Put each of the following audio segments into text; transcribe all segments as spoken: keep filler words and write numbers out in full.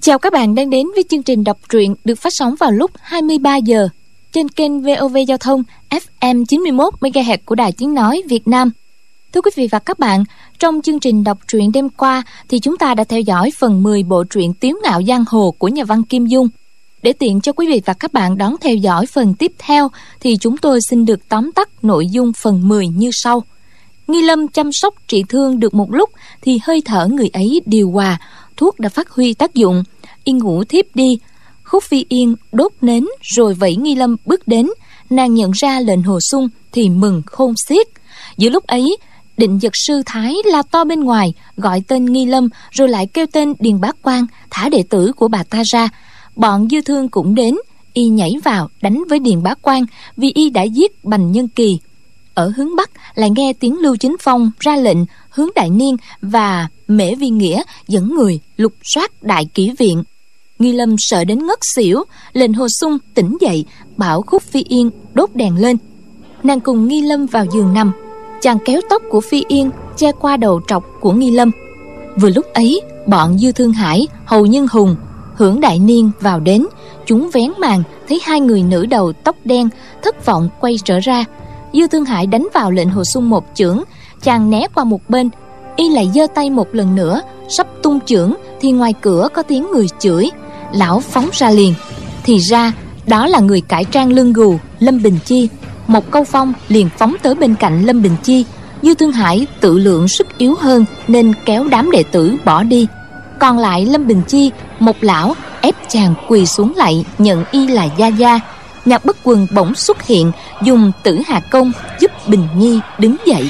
Chào các bạn đang đến với chương trình đọc truyện được phát sóng vào lúc hai mươi ba giờ trên kênh vê o vê Giao thông ép em chín mươi mốt mê ga héc của Đài Tiếng Nói Việt Nam. Thưa quý vị và các bạn, trong chương trình đọc truyện đêm qua thì chúng ta đã theo dõi phần mười bộ truyện Tiếu Ngạo Giang Hồ của nhà văn Kim Dung. Để tiện cho quý vị và các bạn đón theo dõi phần tiếp theo thì chúng tôi xin được tóm tắt nội dung phần mười như sau. Nghi Lâm chăm sóc trị thương được một lúc thì hơi thở người ấy điều hòa, thuốc đã phát huy tác dụng, y ngủ thiếp đi. Khúc Phi Yên đốt nến rồi vẫy Nghi Lâm bước đến, nàng nhận ra lệnh hồ sung thì mừng khôn xiết. Giữa lúc ấy, Định Dật sư Thái la to bên ngoài, gọi tên Nghi Lâm rồi lại kêu tên Điền Bá Quang thả đệ tử của bà ta ra. Bọn Dư Thương cũng đến, y nhảy vào đánh với Điền Bá Quang vì y đã giết Bành Nhân Kỳ. Ở hướng Bắc lại nghe tiếng Lưu Chính Phong ra lệnh hướng Đại Niên và Mễ Vi Nghĩa dẫn người lục soát đại kỷ viện. Nghi Lâm sợ đến ngất xỉu, lệnh hồ sung tỉnh dậy, bảo Khúc Phi Yên đốt đèn lên. Nàng cùng Nghi Lâm vào giường nằm, chàng kéo tóc của Phi Yên che qua đầu trọc của Nghi Lâm. Vừa lúc ấy, bọn Dư Thương Hải, Hầu Nhân Hùng, Hưởng Đại Niên vào đến. Chúng vén màn thấy hai người nữ đầu tóc đen, thất vọng quay trở ra. Dư Thương Hải đánh vào lệnh hồ sung một chưởng, chàng né qua một bên, y lại giơ tay một lần nữa, sắp tung chưởng thì ngoài cửa có tiếng người chửi. Lão phóng ra liền, thì ra đó là người cải trang lưng gù Lâm Bình Chi. Một Câu Phong liền phóng tới bên cạnh Lâm Bình Chi. Dư Thương Hải tự lượng sức yếu hơn nên kéo đám đệ tử bỏ đi. Còn lại Lâm Bình Chi, một lão ép chàng quỳ xuống lạy nhận y là gia gia. Nhạc Bất Quần bỗng xuất hiện, dùng Tử Hà Công giúp Bình Nhi đứng dậy.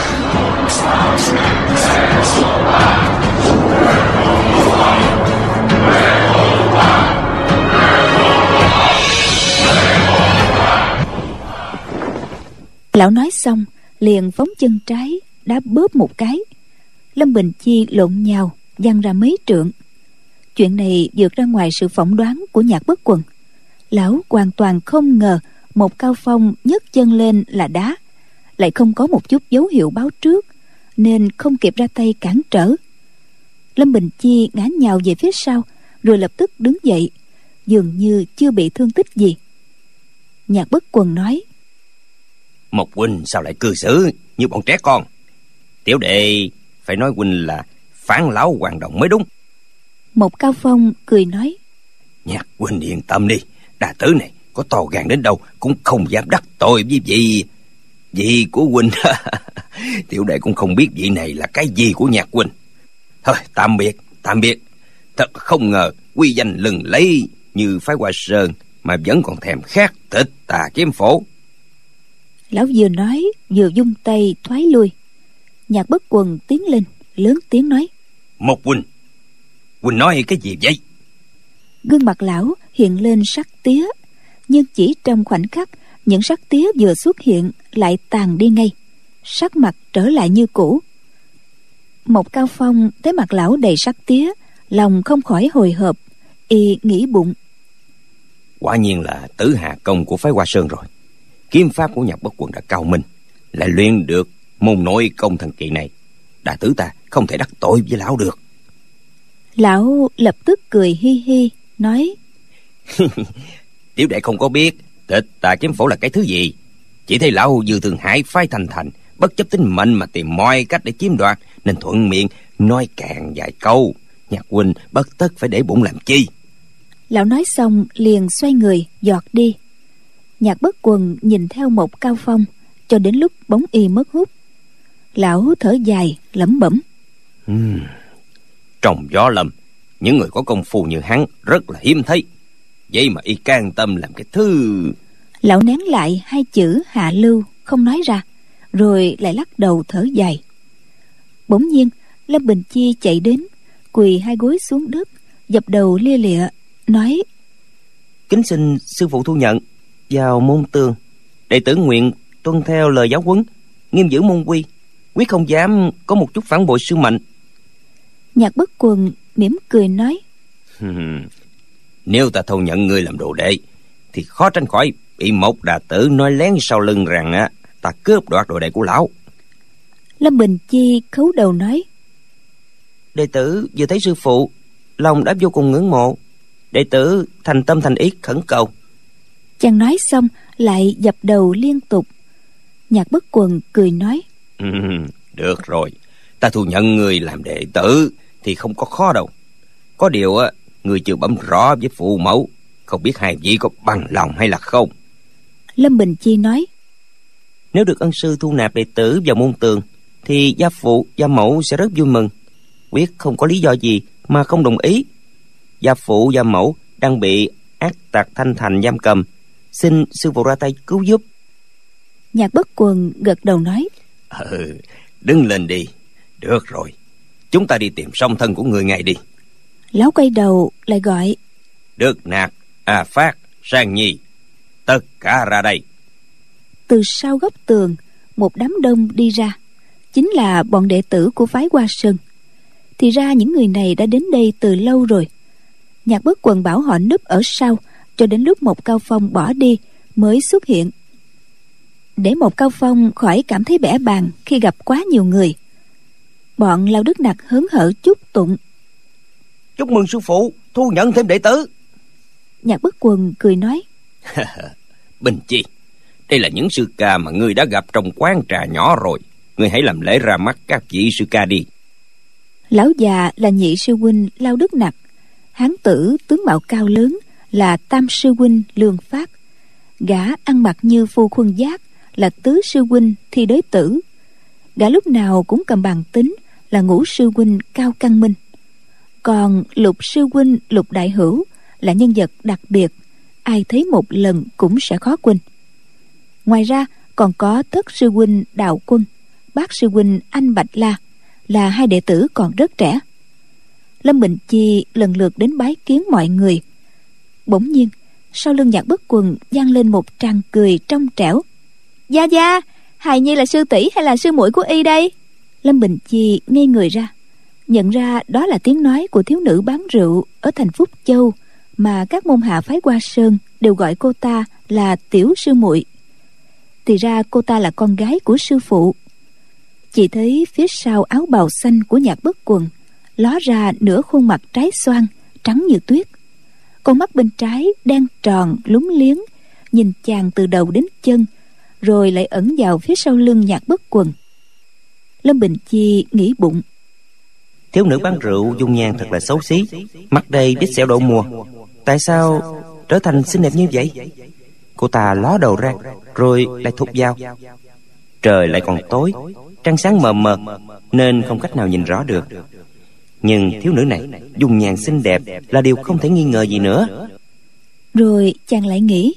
Lão nói xong liền phóng chân trái đá bóp một cái. Lâm Bình Chi lộn nhào văng ra mấy trượng. Chuyện này vượt ra ngoài sự phỏng đoán của Nhạc Bất Quần. Lão hoàn toàn không ngờ một Cao Phong nhấc chân lên là đá, lại không có một chút dấu hiệu báo trước nên không kịp ra tay cản trở. Lâm Bình Chi ngã nhào về phía sau rồi lập tức đứng dậy, dường như chưa bị thương tích gì. Nhạc Bất Quần nói: Một huynh sao lại cư xử như bọn trẻ con? Tiểu đệ phải nói huynh là phản lão hoàng đồng mới đúng. Một Cao Phong cười nói: Nhạc huynh yên tâm đi, đà tử này có to gan đến đâu cũng không dám đắc tội với vị vị của huynh. Tiểu đệ cũng không biết vị này là cái gì của Nhạc huynh. Thôi tạm biệt, tạm biệt. Thật không ngờ uy danh lừng lẫy như phái Hoa Sơn mà vẫn còn thèm khát Tịch Tà Kiếm Phổ. Lão vừa nói vừa vung tay thoái lui. Nhạc Bất Quần tiến lên lớn tiếng nói: Một huynh, huynh nói cái gì vậy? Gương mặt lão hiện lên sắc tía, nhưng chỉ trong khoảnh khắc những sắc tía vừa xuất hiện lại tàn đi ngay, sắc mặt trở lại như cũ. Một Cao Phong thấy mặt lão đầy sắc tía, lòng không khỏi hồi hộp, y nghĩ bụng: Quả nhiên là Tử Hà Công của phái Hoa Sơn rồi. Kiếm pháp của Nhạc Bất Quần đã cao minh, lại luyện được môn nội công thần kỳ này. Đà tử ta không thể đắc tội với lão được. Lão lập tức cười hi hi nói: Tiểu đệ không có biết Tịch Tà Kiếm Phổ là cái thứ gì, chỉ thấy lão Dư Thương Hải phái thành thành, bất chấp tính mệnh mà tìm mọi cách để chiếm đoạt, nên thuận miệng nói càng vài câu. Nhạc huynh bất tất phải để bụng làm chi. Lão nói xong liền xoay người giọt đi. Nhạc Bất Quần nhìn theo Một Cao Phong cho đến lúc bóng y mất hút. Lão thở dài lẩm bẩm: uhm, Trong gió lâm, những người có công phu như hắn rất là hiếm thấy. Vậy mà y can tâm làm cái thứ... Lão nén lại hai chữ hạ lưu không nói ra, rồi lại lắc đầu thở dài. Bỗng nhiên Lâm Bình Chi chạy đến, quỳ hai gối xuống đất, dập đầu lia lịa nói: Kính xin sư phụ thu nhận vào môn tường. Đệ tử nguyện tuân theo lời giáo huấn, nghiêm giữ môn quy, quyết không dám có một chút phản bội sư mệnh. Nhạc Bất Quần mỉm cười nói: Nếu ta thu nhận ngươi làm đồ đệ thì khó tránh khỏi bị một đà tử nói lén sau lưng rằng á ta cướp đoạt đồ đệ của lão. Lâm Bình Chi khấu đầu nói: Đệ tử vừa thấy sư phụ lòng đã vô cùng ngưỡng mộ. Đệ tử thành tâm thành ý khẩn cầu. Chàng nói xong lại dập đầu liên tục. Nhạc Bất Quần cười nói: Ừ, được rồi, ta thu nhận người làm đệ tử thì không có khó đâu. Có điều á, người chưa bấm rõ với phụ mẫu, không biết hai vị có bằng lòng hay là không. Lâm Bình Chi nói: Nếu được ân sư thu nạp đệ tử vào môn tường thì gia phụ, gia mẫu sẽ rất vui mừng, quyết không có lý do gì mà không đồng ý. Gia phụ, gia mẫu đang bị ác tặc Thanh Thành giam cầm, xin sư phụ ra tay cứu giúp. Nhạc Bất Quần gật đầu nói: Ừ, đứng lên đi. Được rồi, chúng ta đi tìm song thân của người ngay đi. Lão quay đầu lại gọi: Đức Nạc, A Phát, Sang Nhi, tất cả ra đây. Từ sau góc tường, một đám đông đi ra, chính là bọn đệ tử của phái Hoa Sơn. Thì ra những người này đã đến đây từ lâu rồi. Nhạc Bất Quần bảo họ núp ở sau cho đến lúc Một Cao Phong bỏ đi mới xuất hiện, để Một Cao Phong khỏi cảm thấy bẽ bàng khi gặp quá nhiều người. Bọn Lão Đức Nặc hớn hở chúc tụng: Chúc mừng sư phụ thu nhận thêm đệ tử. Nhạc Bất Quần cười nói: Bình Chi, đây là những sư ca mà ngươi đã gặp trong quán trà nhỏ rồi. Ngươi hãy làm lễ ra mắt các vị sư ca đi. Lão già là nhị sư huynh Lao Đức Nặc, hán tử tướng mạo cao lớn là tam sư huynh Lương Phát, gã ăn mặc như phu khuân giác là tứ sư huynh Thi Đới Tử, gã lúc nào cũng cầm bàn tính là ngũ sư huynh Cao Căn Minh. Còn lục sư huynh Lục Đại Hữu là nhân vật đặc biệt, ai thấy một lần cũng sẽ khó quên. Ngoài ra còn có thất sư huynh Đạo Quân, bát sư huynh Anh Bạch La, là hai đệ tử còn rất trẻ. Lâm Bình Chi lần lượt đến bái kiến mọi người. Bỗng nhiên sau lưng Nhạc Bất Quần vang lên một tràng cười trong trẻo: Gia Gia, hài nhi là sư tỷ hay là sư muội của y đây? Lâm Bình Chi ngây người ra, nhận ra đó là tiếng nói của thiếu nữ bán rượu ở thành Phúc Châu, mà các môn hạ phái Hoa Sơn đều gọi cô ta là tiểu sư muội. Thì ra cô ta là con gái của sư phụ. Chỉ thấy phía sau áo bào xanh của Nhạc Bất Quần ló ra nửa khuôn mặt trái xoan trắng như tuyết, con mắt bên trái đen tròn lúng liếng, nhìn chàng từ đầu đến chân, rồi lại ẩn vào phía sau lưng Nhạc Bất Quần. Lâm Bình Chi nghĩ bụng: thiếu nữ bán rượu dung nhan thật là xấu xí, mặt đầy đít xẹo đậu mùa, tại sao trở thành xinh đẹp như vậy? Cô ta ló đầu ra rồi lại thụt vào. Trời lại còn tối, trăng sáng mờ mờ nên không cách nào nhìn rõ được. Nhưng thiếu nữ này dung nhan xinh đẹp là điều không thể nghi ngờ gì nữa. Rồi chàng lại nghĩ: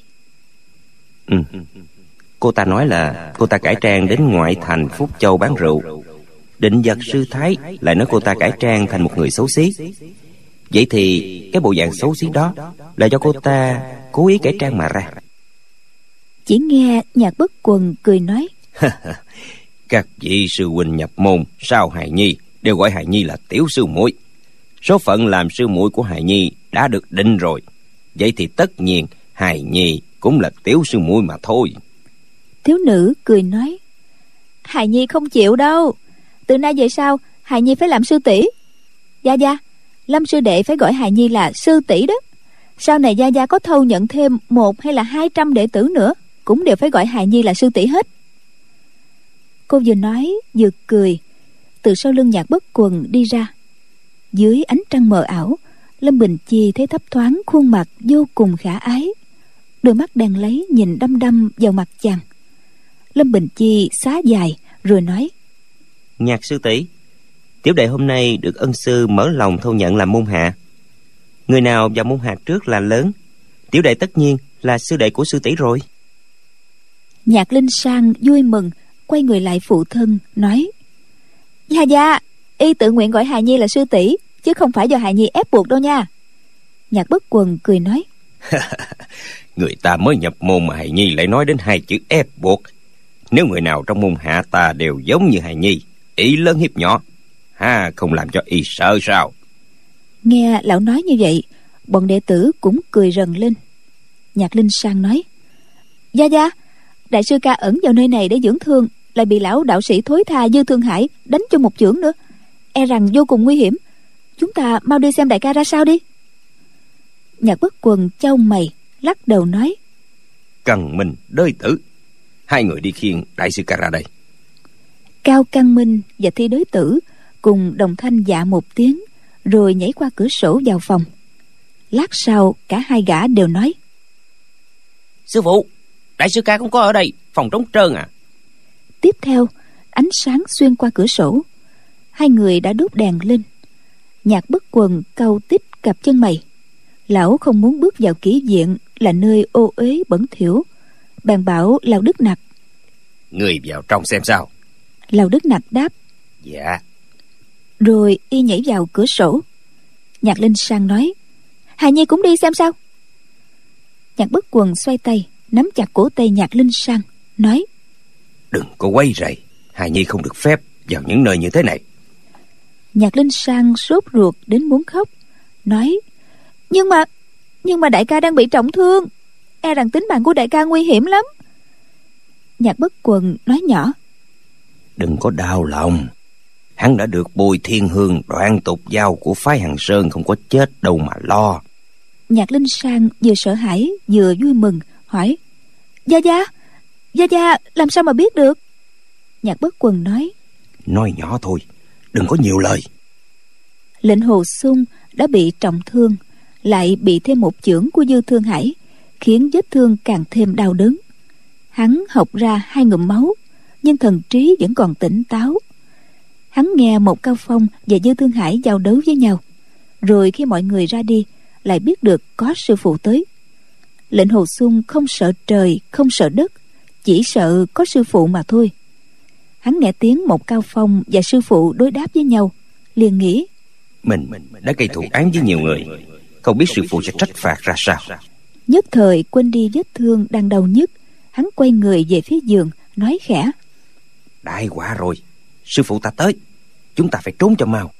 ừ. Cô ta nói là cô ta cải trang đến ngoại thành Phúc Châu bán rượu. Định Vật sư thái lại nói cô ta cải trang thành một người xấu xí. Vậy thì cái bộ dạng xấu xí đó là do cô ta cố ý cải trang mà ra. Chỉ nghe Nhạc Bất Quần cười nói: các vị sư huynh nhập môn sau hài nhi đều gọi hài nhi là tiểu sư muội. Số phận làm sư muội của hài nhi đã được định rồi, vậy thì tất nhiên hài nhi cũng là tiểu sư muội mà thôi. Thiếu nữ cười nói: hài nhi không chịu đâu, từ nay về sau hài nhi phải làm sư tỷ. Gia Gia, Lâm sư đệ phải gọi hài nhi là sư tỷ đó. Sau này Gia Gia có thâu nhận thêm một hay là hai trăm đệ tử nữa, cũng đều phải gọi hài nhi là sư tỷ hết. Cô vừa nói vừa cười. Từ sau lưng Nhạc Bất Quần đi ra. Dưới ánh trăng mờ ảo, Lâm Bình Chi thấy thấp thoáng khuôn mặt vô cùng khả ái, đôi mắt đen lấy nhìn đăm đăm vào mặt chàng. Lâm Bình Chi xá dài rồi nói: Nhạc sư tỷ, tiểu đệ hôm nay được ân sư mở lòng thâu nhận làm môn hạ. Người nào vào môn hạ trước là lớn, tiểu đệ tất nhiên là sư đệ của sư tỷ rồi. Nhạc Linh Sang vui mừng quay người lại phụ thân nói: Gia Gia, y tự nguyện gọi hài nhi là sư tỷ, chứ không phải do hài nhi ép buộc đâu nha. Nhạc Bất Quần cười nói: người ta mới nhập môn mà hài nhi lại nói đến hai chữ ép buộc. Nếu người nào trong môn hạ ta đều giống như hài nhi, ý lớn hiếp nhỏ, ha, không làm cho y sợ sao? Nghe lão nói như vậy, bọn đệ tử cũng cười rần lên. Nhạc Linh Sang nói: Gia Gia, đại sư ca ẩn vào nơi này để dưỡng thương, lại bị lão đạo sĩ thối tha Dư Thương Hải đánh cho một chưởng nữa, e rằng vô cùng nguy hiểm. Chúng ta mau đi xem đại ca ra sao đi. Nhạc Bất Quần chau mày, lắc đầu nói: Cần Minh, Đới Tử, hai người đi khiêng đại sư ca ra đây. Cao Căn Minh và Thi Đới Tử cùng đồng thanh dạ một tiếng, rồi nhảy qua cửa sổ vào phòng. Lát sau cả hai gã đều nói: Sư phụ, đại sư ca cũng có ở đây, phòng trống trơn à. Tiếp theo, ánh sáng xuyên qua cửa sổ, hai người đã đốt đèn lên. Nhạc Bất Quần cau tít cặp chân mày. Lão không muốn bước vào kỹ viện là nơi ô uế bẩn thỉu, bèn bảo Lão Đức Nặc: Người vào trong xem sao. Lão Đức Nặc đáp: Dạ. Rồi y nhảy vào cửa sổ. Nhạc Linh Sang nói: Hà Nhi cũng đi xem sao. Nhạc Bất Quần xoay tay nắm chặt cổ tay Nhạc Linh Sang, nói: Đừng có quấy rầy, hài nhi không được phép vào những nơi như thế này. Nhạc Linh Sang sốt ruột đến muốn khóc, nói: Nhưng mà Nhưng mà đại ca đang bị trọng thương, e rằng tính mạng của đại ca nguy hiểm lắm. Nhạc Bất Quần nói nhỏ: Đừng có đau lòng, hắn đã được Bùi Thiên Hương đoạn tục giao của phái Hằng Sơn, không có chết đâu mà lo. Nhạc Linh Sang vừa sợ hãi vừa vui mừng, hỏi: Gia Gia, Gia Gia làm sao mà biết được? Nhạc Bất Quần nói: Nói nhỏ thôi, đừng có nhiều lời. Lệnh Hồ Xung đã bị trọng thương, lại bị thêm một chưởng của Dư Thương Hải, khiến vết thương càng thêm đau đớn. Hắn hộc ra hai ngụm máu, nhưng thần trí vẫn còn tỉnh táo. Hắn nghe một Cao Phong và Dư Thương Hải giao đấu với nhau, rồi khi mọi người ra đi lại biết được có sư phụ tới. Lệnh Hồ Xung không sợ trời không sợ đất, chỉ sợ có sư phụ mà thôi. Hắn nghe tiếng một Cao Phong và sư phụ đối đáp với nhau, liền nghĩ: Mình đã gây thù án với nhiều người, không biết sư phụ sẽ trách phạt ra sao. Nhất thời quên đi vết thương đang đau nhức, hắn quay người về phía giường, nói khẽ: Đại quả rồi, sư phụ ta tới, chúng ta phải trốn cho mau.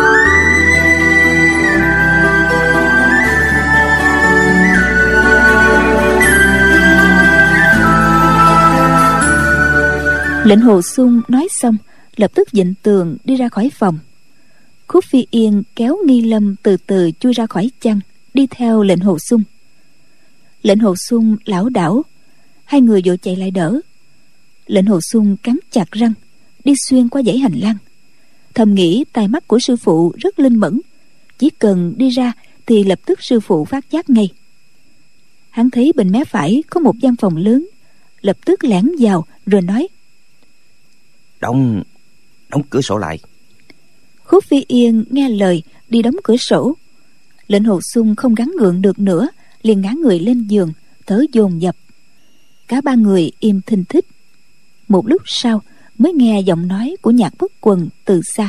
Lệnh Hồ Xung nói xong, lập tức dịnh tường đi ra khỏi phòng. Khúc Phi Yên kéo Nghi Lâm từ từ chui ra khỏi chăn, đi theo Lệnh Hồ Xung. Lệnh Hồ Xung lảo đảo, hai người vội chạy lại đỡ. Lệnh Hồ Xung cắn chặt răng, đi xuyên qua dãy hành lang, thầm nghĩ tai mắt của sư phụ rất linh mẫn, chỉ cần đi ra thì lập tức sư phụ phát giác ngay. Hắn thấy bên mé phải có một gian phòng lớn, lập tức lẻn vào rồi nói: Đóng, đóng cửa sổ lại. Khúc Phi Yên nghe lời đi đóng cửa sổ. Lệnh Hồ Xung không gắng gượng được nữa, liền ngã người lên giường, thở dồn dập. Cả ba người im thinh thích. Một lúc sau mới nghe giọng nói của Nhạc Bất Quần từ xa: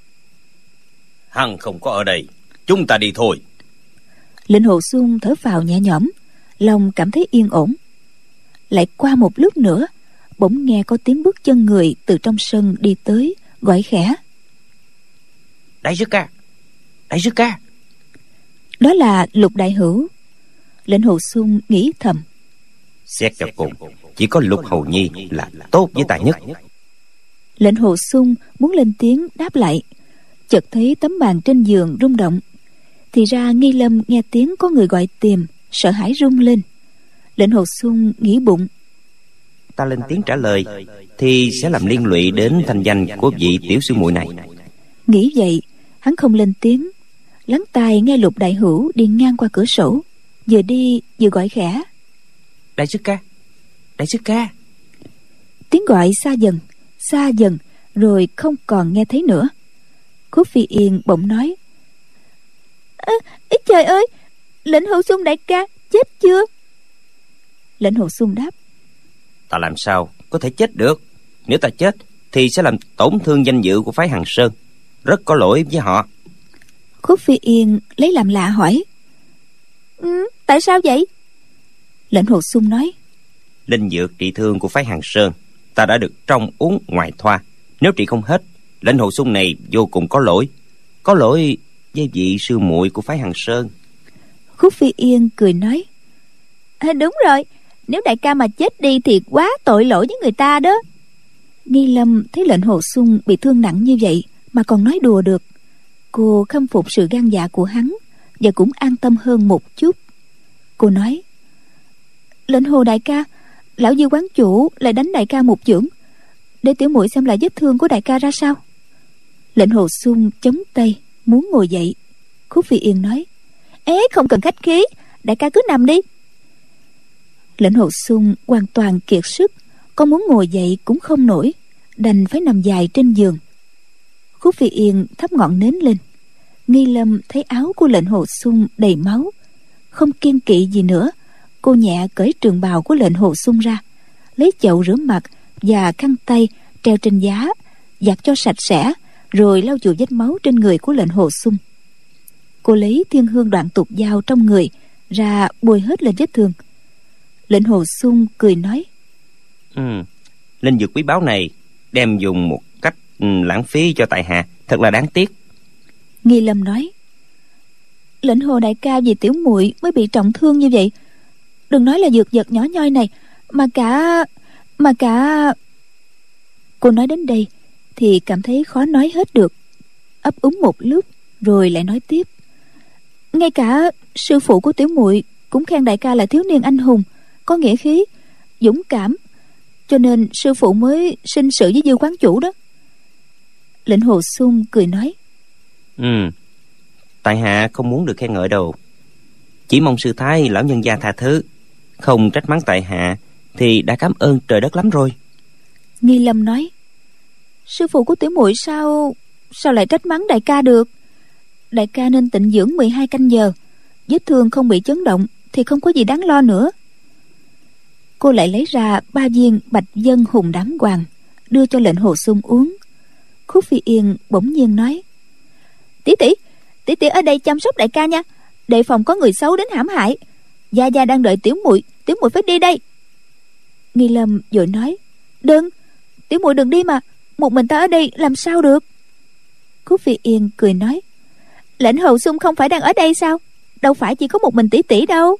Hắn không có ở đây, chúng ta đi thôi. Lệnh Hồ Xung thở phào nhẹ nhõm, lòng cảm thấy yên ổn. Lại qua một lúc nữa, bỗng nghe có tiếng bước chân người từ trong sân đi tới, gọi khẽ: Đại sư ca, đại sư ca. Đó là Lục Đại Hữu. Lệnh Hồ Xung nghĩ thầm: Xét cho cùng, chỉ có Lục Hầu Nhi là tốt với ta nhất. Lệnh Hồ Xung muốn lên tiếng đáp lại, chợt thấy tấm bàn trên giường rung động. Thì ra Nghi Lâm nghe tiếng có người gọi tìm, sợ hãi rung lên. Lệnh Hồ Xung nghĩ bụng: Ta lên tiếng trả lời thì sẽ làm liên lụy đến thanh danh của vị tiểu sư muội này. Nghĩ vậy, hắn không lên tiếng, lắng tai nghe Lục Đại Hữu đi ngang qua cửa sổ, vừa đi vừa gọi khẽ: Đại sư ca, đại sư ca. Tiếng gọi xa dần, xa dần, rồi không còn nghe thấy nữa. Khúc Phi Yên bỗng nói: à, ý trời ơi, Lệnh Hồ Xung đại ca chết chưa? Lệnh Hồ Xung đáp: Ta làm sao có thể chết được? Nếu ta chết thì sẽ làm tổn thương danh dự của phái Hằng Sơn, rất có lỗi với họ. Khúc Phi Yên lấy làm lạ hỏi: ừ, tại sao vậy? Lệnh Hồ Xung nói: Linh dược trị thương của phái Hằng Sơn ta đã được trong uống ngoài thoa, nếu trị không hết, Lệnh Hồ Xung này vô cùng có lỗi, có lỗi với vị sư muội của phái Hằng Sơn. Khúc Phi Yên cười nói: à, đúng rồi, nếu đại ca mà chết đi thì quá tội lỗi với người ta đó. Nghi Lâm thấy Lệnh Hồ Xung bị thương nặng như vậy mà còn nói đùa được, Cô khâm phục sự gan dạ của hắn và cũng an tâm hơn một chút. Cô nói: Lệnh Hồ đại ca, lão Dư quán chủ lại đánh đại ca một chưởng, để tiểu muội xem lại vết thương của đại ca ra sao. Lệnh Hồ Xuân chống tay muốn ngồi dậy. Khúc Phi Yên nói: Ế, không cần khách khí, đại ca cứ nằm đi. Lệnh Hồ Xuân hoàn toàn kiệt sức, có muốn ngồi dậy cũng không nổi, đành phải nằm dài trên giường. Khúc Phi Yên thắp ngọn nến lên. Nghi Lâm thấy áo của Lệnh Hồ Xuân đầy máu, không kiêng kỵ gì nữa. Cô nhẹ cởi trường bào của Lệnh Hồ Xuân ra, lấy chậu rửa mặt và khăn tay treo trên giá, giặt cho sạch sẽ, rồi lau chùi vết máu trên người của Lệnh Hồ Xuân. Cô lấy thiên hương đoạn tục dao trong người ra bôi hết lên vết thương. Lệnh Hồ Xuân cười nói: Ừ, linh dược quý báu này đem dùng một cách lãng phí cho tại hạ, thật là đáng tiếc. Nghi Lâm nói: Lệnh Hồ đại ca vì tiểu muội mới bị trọng thương như vậy, đừng nói là dược vật nhỏ nhoi này, mà cả mà cả Cô nói đến đây thì cảm thấy khó nói hết được, ấp úng một lúc rồi lại nói tiếp: Ngay cả sư phụ của tiểu muội cũng khen đại ca là thiếu niên anh hùng, có nghĩa khí, dũng cảm, cho nên sư phụ mới sinh sự với Dư quán chủ đó. Lệnh Hồ Xuân cười nói: Ừ, tại hạ không muốn được khen ngợi đâu, chỉ mong sư thái lão nhân gia tha thứ, không trách mắng tại hạ thì đã cảm ơn trời đất lắm rồi. Nghi Lâm nói: Sư phụ của tiểu muội sao sao lại trách mắng đại ca được? Đại ca nên tịnh dưỡng mười hai canh giờ, vết thương không bị chấn động thì không có gì đáng lo nữa. Cô lại lấy ra ba viên bạch dân hùng đám hoàng, đưa cho Lệnh Hồ Xuân uống. Khúc Phi Yên bỗng nhiên nói: Tỷ tỷ, tỷ tỷ ở đây chăm sóc đại ca nha, đề phòng có người xấu đến hãm hại. Gia Gia đang đợi tiểu muội, tiểu muội phải đi đây. Nghi Lâm vội nói: Đừng, tiểu muội đừng đi mà, một mình ta ở đây làm sao được. Khúc Phi Yên cười nói: Lệnh Hồ Xuân không phải đang ở đây sao? Đâu phải chỉ có một mình tỷ tỷ đâu.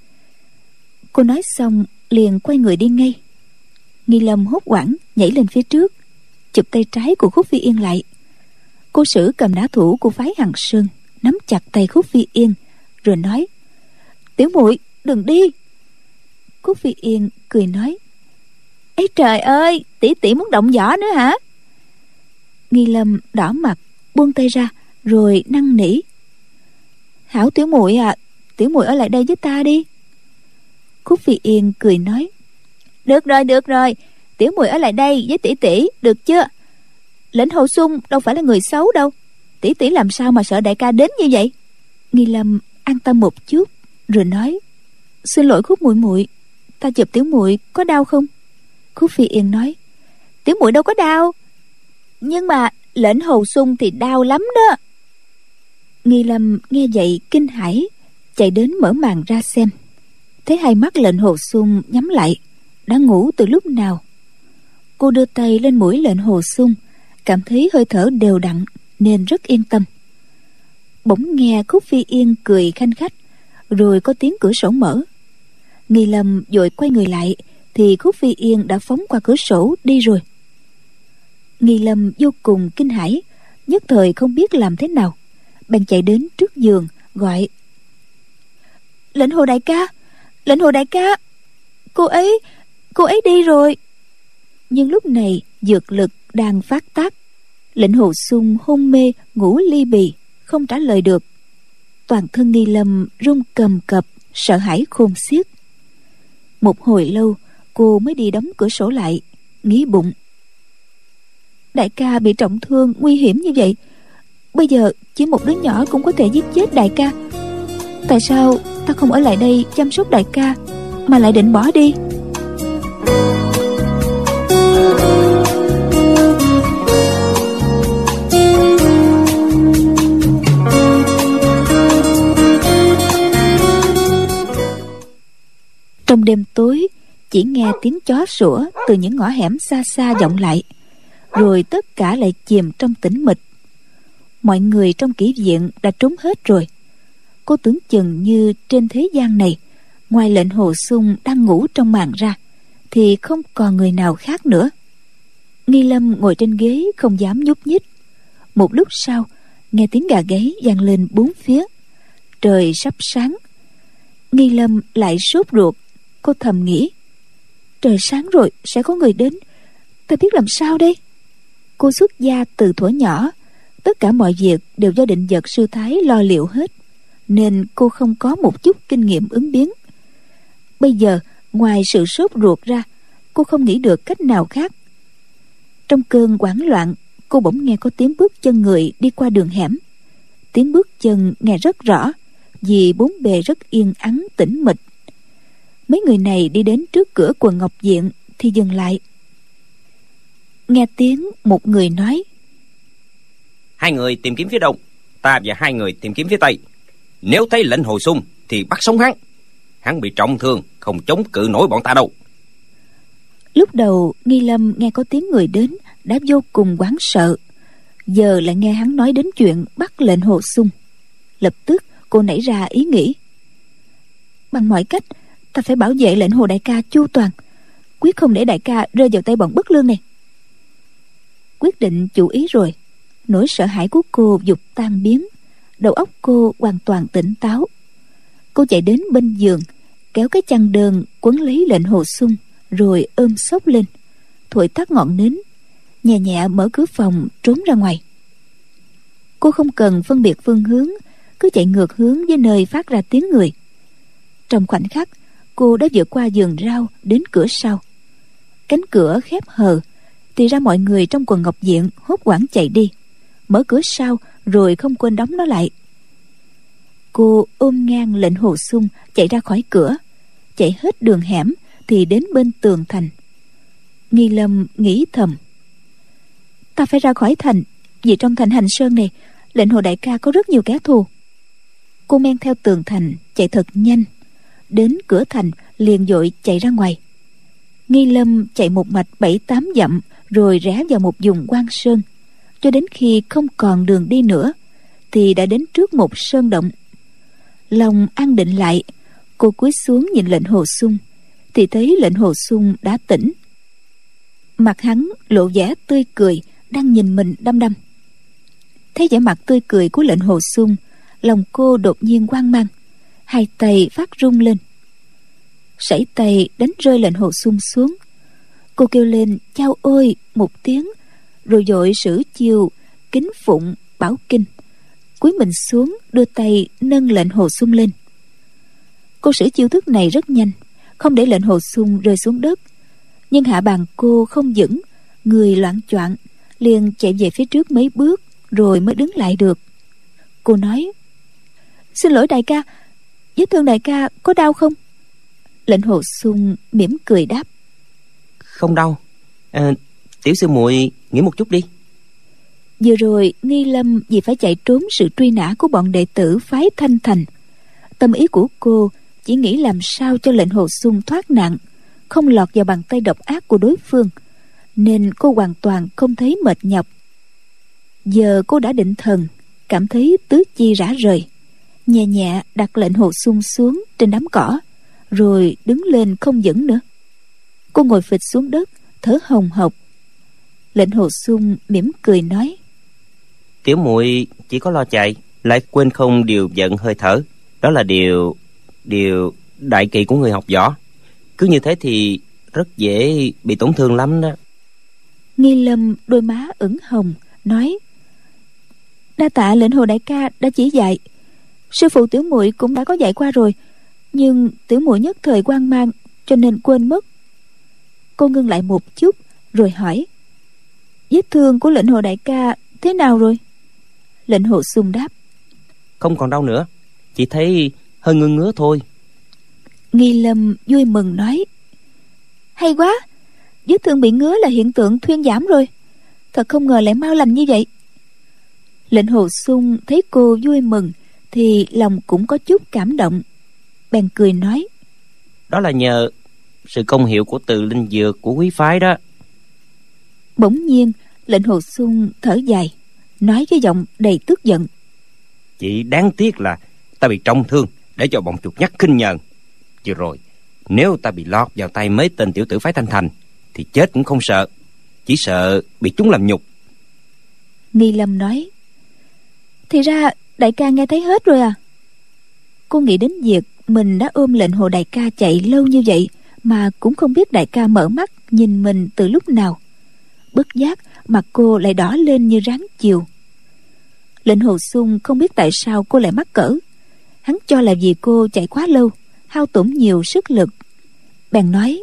Cô nói xong liền quay người đi ngay. Nghi Lâm hốt hoảng nhảy lên phía trước, chụp tay trái của Khúc Phi Yên lại. Cô Sử cầm nã thủ của phái Hằng Sơn, nắm chặt tay Khúc Phi Yên rồi nói: Tiểu muội đừng đi. Khúc Phi Yên cười nói: Ấy trời ơi, tỷ tỷ muốn động võ nữa hả? Nghi Lâm đỏ mặt buông tay ra rồi năn nỉ: Hảo tiểu muội à, tiểu muội ở lại đây với ta đi. Khúc Phi Yên cười nói: Được rồi, được rồi, tiểu muội ở lại đây với tỷ tỷ được chưa? Lệnh Hồ Xuân đâu phải là người xấu đâu, tỷ tỷ làm sao mà sợ đại ca đến như vậy. Nghi Lâm an tâm một chút rồi nói: Xin lỗi Khúc muội muội, ta chụp tiểu muội có đau không? Khúc Phi Yên nói: Tiểu muội đâu có đau, nhưng mà Lệnh Hồ Xuân thì đau lắm đó. Nghi Lâm nghe vậy kinh hãi, chạy đến mở màn ra xem, thấy hai mắt Lệnh Hồ Xuân nhắm lại, đã ngủ từ lúc nào. Cô đưa tay lên mũi Lệnh Hồ Xuân, cảm thấy hơi thở đều đặn nên rất yên tâm. Bỗng nghe Khúc Phi Yên cười khanh khách, rồi có tiếng cửa sổ mở. Nghi Lâm vội quay người lại thì Khúc Phi Yên đã phóng qua cửa sổ đi rồi. Nghi Lâm vô cùng kinh hãi, nhất thời không biết làm thế nào, bèn chạy đến trước giường gọi: Lệnh Hồ đại ca, Lệnh Hồ đại ca, cô ấy cô ấy đi rồi. Nhưng lúc này dược lực đang phát tác, Lệnh Hồ Xuân hôn mê ngủ ly bì, không trả lời được. Toàn thân Nghi Lâm run cầm cập, sợ hãi khôn xiết. Một hồi lâu cô mới đi đóng cửa sổ lại, nghĩ bụng: Đại ca bị trọng thương nguy hiểm như vậy, bây giờ chỉ một đứa nhỏ cũng có thể giết chết đại ca. Tại sao ta không ở lại đây chăm sóc đại ca, mà lại định bỏ đi? Trong đêm tối, chỉ nghe tiếng chó sủa từ những ngõ hẻm xa xa vọng lại, rồi tất cả lại chìm trong tĩnh mịch. Mọi người trong kỹ viện đã trốn hết rồi. Cô tưởng chừng như trên thế gian này, ngoài Lệnh Hồ Xuân đang ngủ trong màn ra, thì không còn người nào khác nữa. Nghi Lâm ngồi trên ghế không dám nhúc nhích. Một lúc sau nghe tiếng gà gáy vang lên bốn phía. Trời sắp sáng. Nghi Lâm lại sốt ruột. Cô thầm nghĩ, trời sáng rồi sẽ có người đến, ta biết làm sao đây. Cô xuất gia từ thuở nhỏ, tất cả mọi việc đều do định vật sư thái lo liệu hết, nên cô không có một chút kinh nghiệm ứng biến. Bây giờ ngoài sự sốt ruột ra, cô không nghĩ được cách nào khác. Trong cơn hoảng loạn, cô bỗng nghe có tiếng bước chân người đi qua đường hẻm. Tiếng bước chân nghe rất rõ, vì bốn bề rất yên ắng tĩnh mịch. Mấy người này đi đến trước cửa quần ngọc viện thì dừng lại. Nghe tiếng một người nói: Hai người tìm kiếm phía đông, ta và hai người tìm kiếm phía tây. Nếu thấy lệnh Hồ Xung thì bắt sống hắn. Hắn bị trọng thương, không chống cự nổi bọn ta đâu. Lúc đầu Nghi Lâm nghe có tiếng người đến đã vô cùng hoảng sợ, giờ lại nghe hắn nói đến chuyện bắt lệnh Hồ Xung. Lập tức cô nảy ra ý nghĩ, bằng mọi cách ta phải bảo vệ lệnh Hồ đại ca chu toàn, quyết không để đại ca rơi vào tay bọn bất lương này. Quyết định chủ ý rồi, nỗi sợ hãi của cô dục tan biến, đầu óc cô hoàn toàn tỉnh táo. Cô chạy đến bên giường, kéo cái chăn đơn quấn lấy lệnh Hồ Xung, rồi ôm xốc lên, thổi tắt ngọn nến, nhẹ nhẹ mở cửa phòng trốn ra ngoài. Cô không cần phân biệt phương hướng, cứ chạy ngược hướng với nơi phát ra tiếng người. Trong khoảnh khắc, cô đã vượt qua vườn rau đến cửa sau. Cánh cửa khép hờ, thì ra mọi người trong quần ngọc viện hốt hoảng chạy đi, mở cửa sau rồi không quên đóng nó lại. Cô ôm ngang lệnh Hồ Xung chạy ra khỏi cửa, chạy hết đường hẻm thì đến bên tường thành. Nghi Lâm nghĩ thầm, ta phải ra khỏi thành, vì trong thành Hành Sơn này lệnh Hồ đại ca có rất nhiều kẻ thù. Cô men theo tường thành chạy thật nhanh, đến cửa thành liền vội chạy ra ngoài. Nghi Lâm chạy một mạch bảy tám dặm, rồi rẽ vào một vùng hoang sơn, cho đến khi không còn đường đi nữa thì đã đến trước một sơn động. Lòng an định lại, cô cúi xuống nhìn lệnh Hồ Xung thì thấy lệnh Hồ Xung đã tỉnh. Mặt hắn lộ vẻ tươi cười, đang nhìn mình đăm đăm. Thấy vẻ mặt tươi cười của lệnh Hồ Xung, lòng cô đột nhiên hoang mang, hai tay phát run lên. Sẩy tay đánh rơi lệnh Hồ Xung xuống. Cô kêu lên chao ôi một tiếng, rồi vội sử chiêu kính phụng bảo kinh, cúi mình xuống đưa tay nâng lệnh Hồ Xung lên. Cô sử chiêu thức này rất nhanh, không để lệnh Hồ Xung rơi xuống đất, nhưng hạ bàn cô không vững, người loạng choạng, liền chạy về phía trước mấy bước rồi mới đứng lại được. Cô nói: Xin lỗi đại ca, vết thương đại ca có đau không? Lệnh Hồ Xung mỉm cười đáp: Không đau. à, Tiểu sư muội nghỉ một chút đi. Vừa rồi Nghi Lâm vì phải chạy trốn sự truy nã của bọn đệ tử phái Thanh Thành, tâm ý của cô chỉ nghĩ làm sao cho lệnh Hồ Xung thoát nạn, không lọt vào bàn tay độc ác của đối phương, nên cô hoàn toàn không thấy mệt nhọc. Giờ cô đã định thần, cảm thấy tứ chi rã rời, nhẹ nhẹ đặt lệnh Hồ Xung xuống trên đám cỏ, rồi đứng lên không vững nữa. Cô ngồi phịch xuống đất, thở hồng hộc. Lệnh Hồ Xung mỉm cười nói: Tiểu muội chỉ có lo chạy, lại quên không điều vận hơi thở. Đó là điều điều đại kỵ của người học võ. Cứ như thế thì rất dễ bị tổn thương lắm đó. Nghi Lâm đôi má ửng hồng nói: Đa tạ lệnh Hồ đại ca đã chỉ dạy, sư phụ tiểu muội cũng đã có dạy qua rồi, nhưng tiểu muội nhất thời hoang mang cho nên quên mất. Cô ngưng lại một chút rồi hỏi: Vết thương của lệnh Hồ đại ca thế nào rồi? Lệnh Hồ Xung đáp: Không còn đau nữa, chỉ thấy hơi ngứa ngứa thôi. Nghi Lâm vui mừng nói: Hay quá, vết thương bị ngứa là hiện tượng thuyên giảm rồi, thật không ngờ lại mau lành như vậy. Lệnh Hồ Xung thấy cô vui mừng thì lòng cũng có chút cảm động, bèn cười nói: Đó là nhờ sự công hiệu của từ linh dược của quý phái đó. Bỗng nhiên lệnh Hồ Xung thở dài, nói với giọng đầy tức giận: Chỉ đáng tiếc là ta bị trọng thương để cho bọn chuột nhắt khinh nhờn. Vừa rồi nếu ta bị lọt vào tay mấy tên tiểu tử phái Thanh Thành thì chết cũng không sợ, chỉ sợ bị chúng làm nhục. Nghi Lâm nói: Thì ra đại ca nghe thấy hết rồi à? Cô nghĩ đến việc mình đã ôm lệnh hồ đại ca chạy lâu như vậy mà cũng không biết đại ca mở mắt nhìn mình từ lúc nào. Bất giác mặt cô lại đỏ lên như ráng chiều. Lệnh hồ sung không biết tại sao cô lại mắc cỡ. Hắn cho là vì cô chạy quá lâu, hao tổn nhiều sức lực, bèn nói: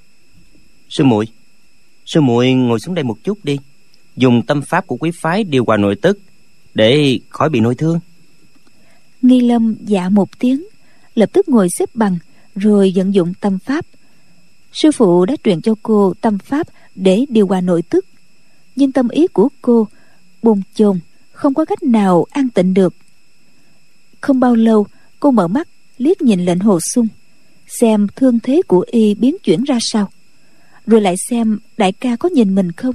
Sư muội, sư muội ngồi xuống đây một chút đi, dùng tâm pháp của quý phái điều hòa nội tức để khỏi bị nội thương. Nghi Lâm dạ một tiếng, lập tức ngồi xếp bằng rồi vận dụng tâm pháp. Sư phụ đã truyền cho cô tâm pháp để điều hòa nội tức, nhưng tâm ý của cô bồn chồn, không có cách nào an tịnh được. Không bao lâu cô mở mắt liếc nhìn lệnh hồ sung, xem thương thế của y biến chuyển ra sao, rồi lại xem đại ca có nhìn mình không.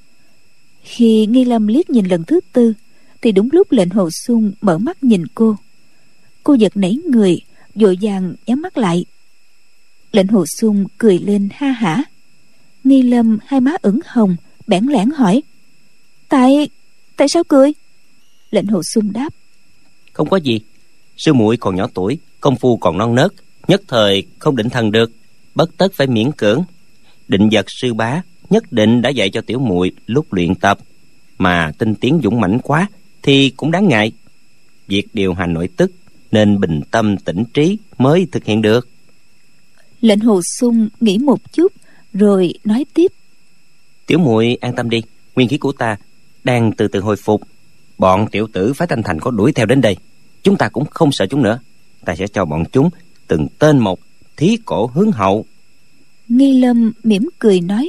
Khi Nghi Lâm liếc nhìn lần thứ tư thì đúng lúc lệnh hồ sung mở mắt nhìn cô. Cô giật nảy người, vội vàng nhắm mắt lại. Lệnh hồ sung cười lên ha hả. Nghi Lâm hai má ửng hồng, bẽn lẽn hỏi: Tại... tại sao cười? Lệnh hồ sung đáp: Không có gì, sư muội còn nhỏ tuổi, công phu còn non nớt, nhất thời không định thần được, bất tất phải miễn cưỡng. Định Vật sư bá nhất định đã dạy cho tiểu muội lúc luyện tập, mà tinh tiến dũng mãnh quá thì cũng đáng ngại. Việc điều hành nội tức nên bình tâm tĩnh trí mới thực hiện được. Lệnh hồ sung nghĩ một chút rồi nói tiếp: Tiểu muội an tâm đi, nguyên khí của ta đang từ từ hồi phục. Bọn tiểu tử phái Thanh Thành có đuổi theo đến đây, chúng ta cũng không sợ chúng nữa. Ta sẽ cho bọn chúng từng tên một thí cổ hướng hậu. Nghi Lâm mỉm cười nói: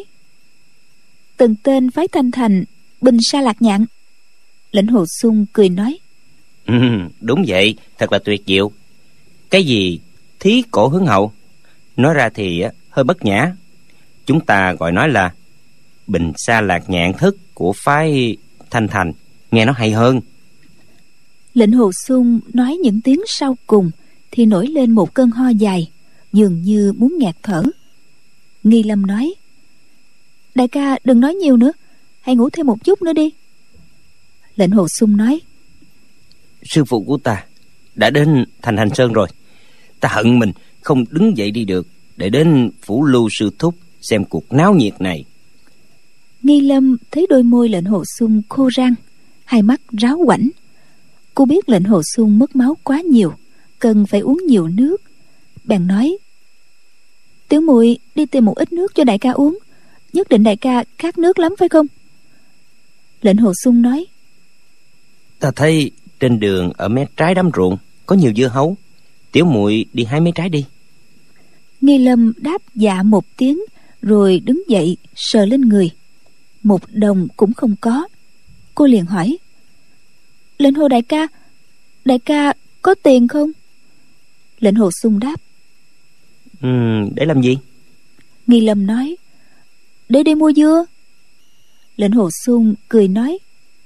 Từng tên phái Thanh Thành, Bình Sa Lạc Nhạn. Lệnh hồ sung cười nói: Ừ, đúng vậy, thật là tuyệt diệu. Cái gì thí cổ hướng hậu? Nói ra thì hơi bất nhã. Chúng ta gọi nó là Bình Sa Lạc Nhạn thức của phái Thanh Thành, nghe nó hay hơn. Lệnh hồ sung nói những tiếng sau cùng thì nổi lên một cơn ho dài, dường như muốn nghẹt thở. Nghi Lâm nói: Đại ca đừng nói nhiều nữa, hãy ngủ thêm một chút nữa đi. Lệnh hồ sung nói: Sư phụ của ta đã đến Thành Hành Sơn rồi. Ta hận mình không đứng dậy đi được, để đến phủ lưu sư thúc xem cuộc náo nhiệt này. Nghi Lâm thấy đôi môi lệnh hồ sung khô rang, hai mắt ráo quảnh. Cô biết lệnh hồ sung mất máu quá nhiều, cần phải uống nhiều nước, bèn nói: Tiểu muội đi tìm một ít nước cho đại ca uống, nhất định đại ca khát nước lắm phải không? Lệnh hồ sung nói: Ta thấy trên đường ở mé trái đám ruộng có nhiều dưa hấu, tiểu muội đi hái mấy trái đi. Nghi Lâm đáp dạ một tiếng rồi đứng dậy sờ lên người, một đồng cũng không có. Cô liền hỏi: Lệnh hồ đại ca, đại ca có tiền không? Lệnh hồ sung đáp: Ừ, để làm gì? Nghi Lâm nói: Để đi mua dưa. Lệnh hồ sung cười nói: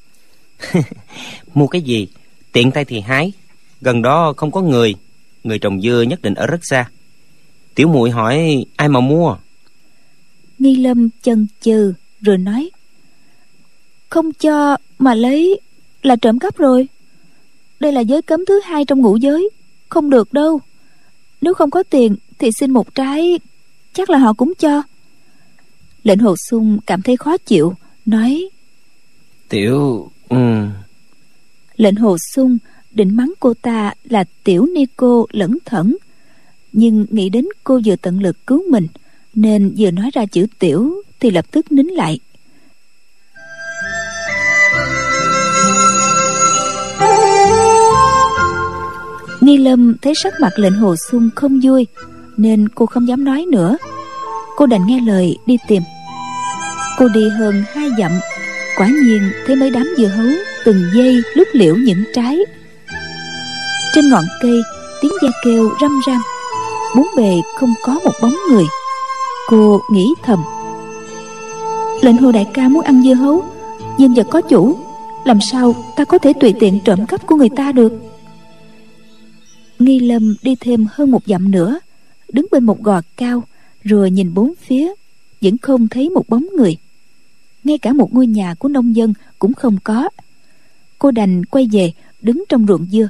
Mua cái gì, tiện tay thì hái. Gần đó không có người, người trồng dưa nhất định ở rất xa. Tiểu muội hỏi ai mà mua? Nghi Lâm chần chừ rồi nói: Không cho mà lấy là trộm cắp rồi. Đây là giới cấm thứ hai trong ngũ giới, không được đâu. Nếu không có tiền thì xin một trái, chắc là họ cũng cho. Lệnh hồ sung cảm thấy khó chịu, nói: Tiểu... Ừ. Lệnh hồ sung định mắng cô ta là tiểu ni cô lẩn thẩn, nhưng nghĩ đến cô vừa tận lực cứu mình nên vừa nói ra chữ tiểu thì lập tức nín lại. Nghi Lâm thấy sắc mặt lệnh hồ sung không vui nên cô không dám nói nữa. Cô đành nghe lời đi tìm. Cô đi hơn hai dặm, quả nhiên thấy mấy đám dưa hấu từng giây lúc liễu những trái. Trên ngọn cây tiếng ve kêu râm ran, bốn bề không có một bóng người. Cô nghĩ thầm: Lệnh hồ đại ca muốn ăn dưa hấu, nhưng vật có chủ, làm sao ta có thể tùy tiện trộm cắp của người ta được? Nghi Lâm đi thêm hơn một dặm nữa, đứng bên một gò cao rồi nhìn bốn phía, vẫn không thấy một bóng người. Ngay cả một ngôi nhà của nông dân cũng không có. Cô đành quay về đứng trong ruộng dưa.